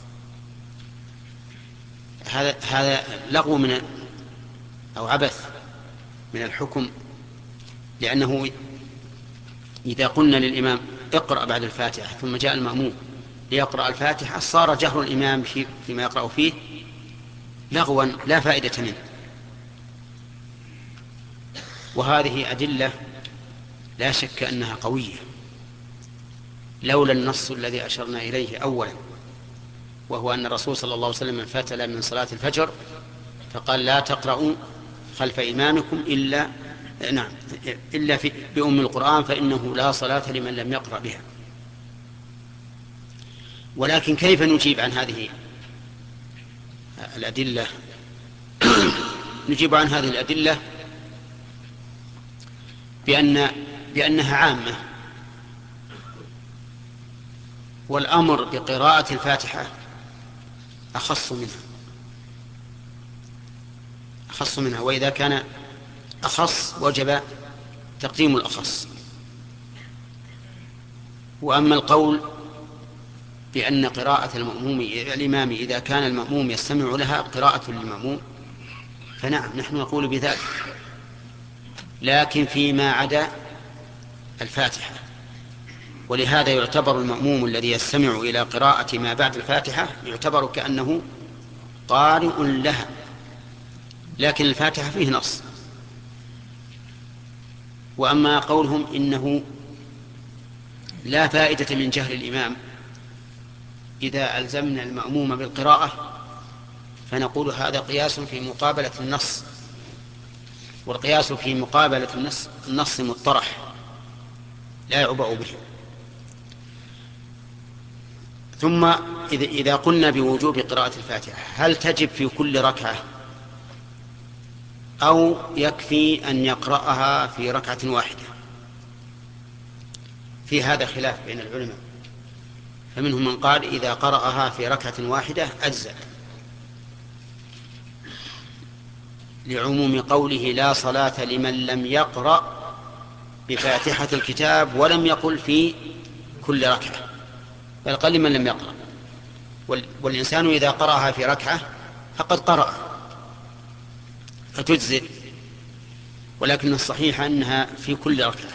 Speaker 14: هذا هذا لغو من أو عبث من الحكم، لأنه إذا قلنا للإمام اقرأ بعد الفاتحة ثم جاء المأموم ليقرأ الفاتحة صار جهر الإمام فيما يقرأ فيه لغوا لا فائدة منه. وهذه أدلة لا شك أنها قوية، لولا النص الذي أشرنا إليه أولا، وهو أن الرسول صلى الله عليه وسلم انفتل من صلاة الفجر فقال: لا تقرأوا خلف إمامكم إلا نعم إلا في بأم القرآن فإنه لا صلاة لمن لم يقرأ بها. ولكن كيف نجيب عن هذه الأدلة؟ نجيب عن هذه الأدلة بأن بأنها عامة، والأمر بقراءة الفاتحة أخص منها أخص منها وإذا كان أخص وجب تقديم الأخص. وأما القول بأن قراءة المأموم الإمام إذا كان المأموم يستمع لها قراءة للمأموم فنعم نحن نقول بذلك، لكن فيما عدا الفاتحة. ولهذا يعتبر المأموم الذي يستمع إلى قراءة ما بعد الفاتحة يعتبر كأنه قارئ لها، لكن الفاتحة فيه نص. وأما قولهم إنه لا فائدة من جهل الإمام إذا ألزمنا المأموم بالقراءة، فنقول هذا قياس في مقابلة النص، والقياس في مقابلة النص, النص مطرح لا يعبأ به. ثم إذا قلنا بوجوب قراءة الفاتحة، هل تجب في كل ركعة أو يكفي أن يقرأها في ركعة واحدة؟ في هذا خلاف بين العلماء، فمنهم من قال إذا قرأها في ركعة واحدة أجزأ، لعموم قوله لا صلاة لمن لم يقرأ بفاتحة الكتاب ولم يقل في كل ركعة، بل قال لمن لم يقرأ. والإنسان إذا قرأها في ركعة فقد قرأ فتجزئ، ولكن الصحيح أنها في كل ركعة.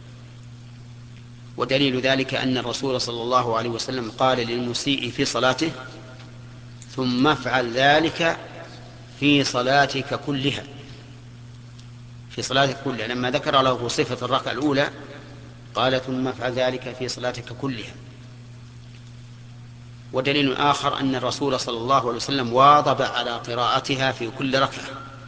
Speaker 14: ودليل ذلك أن الرسول صلى الله عليه وسلم قال للمسيء في صلاته ثم افعل ذلك في صلاتك كلها، في صلاتك كلها، لما ذكر له صفة الركعة الأولى قال ثم افعل ذلك في صلاتك كلها. ودليل آخر أن الرسول صلى الله عليه وسلم واظب على قراءتها في كل ركعة،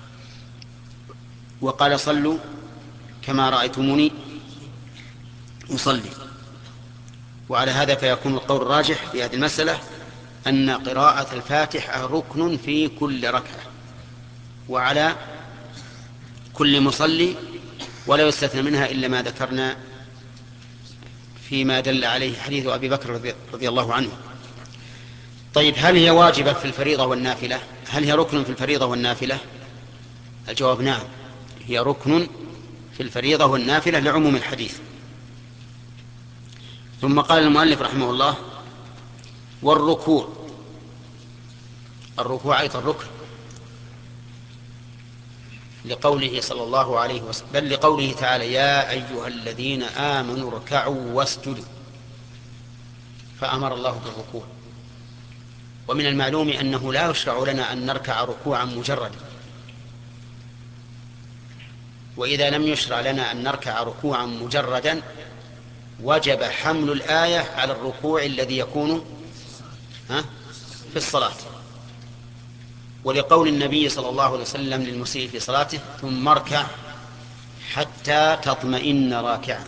Speaker 14: وقال صلوا كما رأيتموني أصلي. وعلى هذا فيكون القول الراجح في هذه المسألة أن قراءة الفاتحة ركن في كل ركعة وعلى كل مصلي، ولا يستثنى منها إلا ما ذكرنا فيما دل عليه حديث أبي بكر رضي الله عنه. طيب، هل هي واجبة في الفريضة والنافلة؟ هل هي ركن في الفريضة والنافلة؟ الجواب نعم، هي ركن في الفريضة والنافلة لعموم الحديث. ثم قال المؤلف رحمه الله: والركوع، الركوع أيضا ركن، لقوله صلى الله عليه وسلم، بل لقوله تعالى: يا أيها الذين آمنوا اركعوا واسجدوا، فأمر الله بالركوع. ومن المعلوم أنه لا يشرع لنا أن نركع ركوعا مجردا، وإذا لم يشرع لنا أن نركع ركوعا مجردا وجب حمل الآية على الركوع الذي يكون في الصلاة. ولقول النبي صلى الله عليه وسلم للمسيء في صلاته: ثم اركع حتى تطمئن راكعا.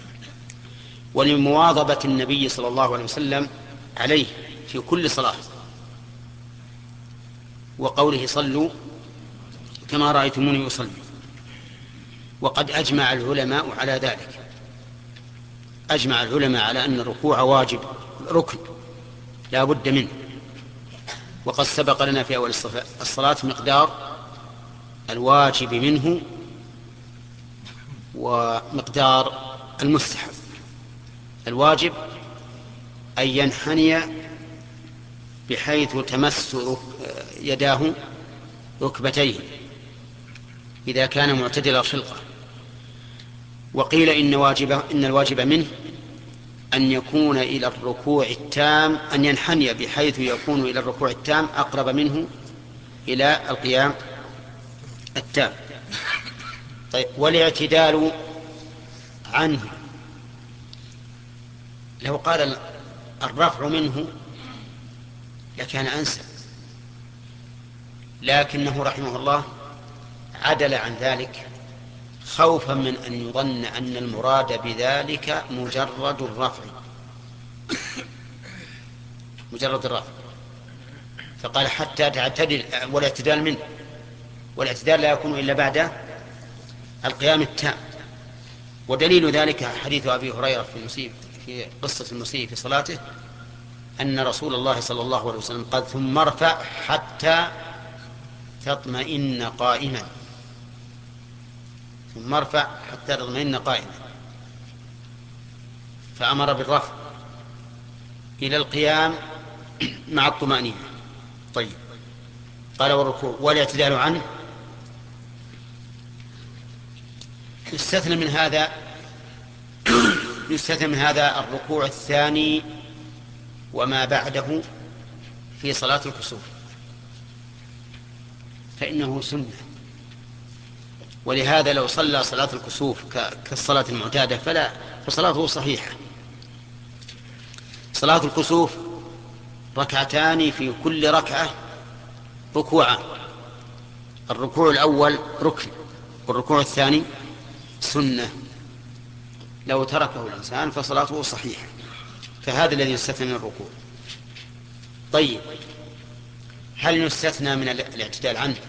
Speaker 14: ولمواظبة النبي صلى الله عليه وسلم عليه في كل صلاة، وقوله: صلوا كما رأيتموني أصلي. وقد أجمع العلماء على ذلك، أجمع العلماء على أن الركوع واجب ركن لا بد منه. وقد سبق لنا في أول الصلاة مقدار الواجب منه ومقدار المستحب. الواجب أن ينحني بحيث تمس يداه ركبتيه إذا كان معتدل الخلقة. وقيل إن, واجب إن الواجب منه أن يكون إلى الركوع التام، أن ينحني بحيث يكون إلى الركوع التام أقرب منه إلى القيام التام. طيب، والاعتدال عنه، لو قال الرفع منه لكان أنسب، لكنه رحمه الله عدل عن ذلك خوفا من أن يظن أن المراد بذلك مجرد الرفع، مجرد الرفع، فقال حتى تعتدل، والاعتدال منه، والاعتدال لا يكون إلا بعد القيام التام. ودليل ذلك حديث أبي هريرة في المسيء، في قصة المسيء في صلاته، أن رسول الله صلى الله عليه وسلم قال: ثم ارفع حتى تطمئن قائما، ثم ارفع حتى تطمئن قائما، فأمر بالرفع إلى القيام مع الطمأنينة. طيب، قال: والركوع والاعتدال عنه، يستثنى من هذا يستثنى من هذا الركوع الثاني وما بعده في صلاة الكسوف، فإنه سنة، ولهذا لو صلى صلاة الكسوف كالصلاة المعتادة فلا فصلاته صحيحة. صلاة الكسوف ركعتان في كل ركعة ركوعان، الركوع الأول ركن والركوع الثاني سنة، لو تركه الإنسان فصلاته صحيحة، فهذا الذي يستثنى من الركوع. طيب هل يستثنى من الاعتدال عنه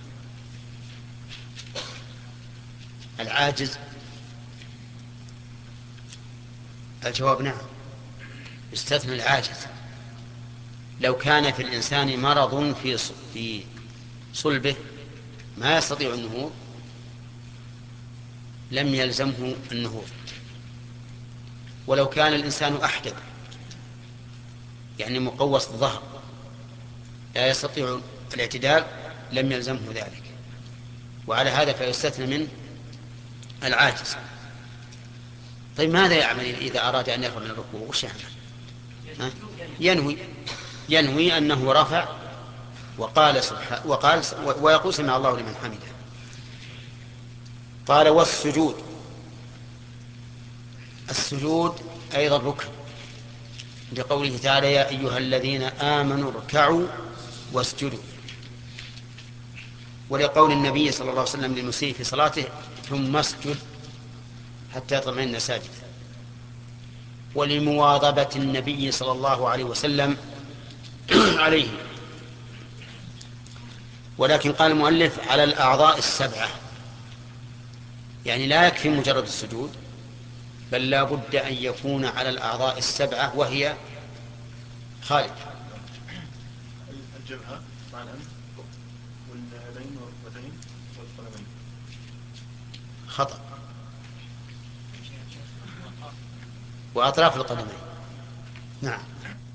Speaker 14: العاجز؟ الجواب نعم، يستثنى العاجز. لو كان في الإنسان مرض في في صلبه ما يستطيع النهوض لم يلزمه النهوض. ولو كان الإنسان أحدب يعني مقوس الظهر لا يستطيع الاعتدال لم يلزمه ذلك. وعلى هذا فيستثنى من العاجز. طيب ماذا يعمل إذا أراد أن يرفع من الركوع؟ وش يعمل؟ ينوي ينوي أنه رفع وقال سبحانه وقال ويقول سمع الله لمن حمده. قال والسجود، السجود أيضا ركن لقوله تعالى يا أيها الذين آمنوا اركعوا واسجدوا، ولقول النبي صلى الله عليه وسلم للمسيء في صلاته ثم اسجد حتى يطمئن ساجدا، ولمواظبة النبي صلى الله عليه وسلم عليه. ولكن قال المؤلف على الأعضاء السبعة، يعني لا يكفي مجرد السجود بل لا بد أن يكون على الأعضاء السبعة وهي خالد
Speaker 11: الجبهة مع الأنف واليدين والركبتين والقدمين.
Speaker 14: خطأ، وأطراف القدمين. نعم.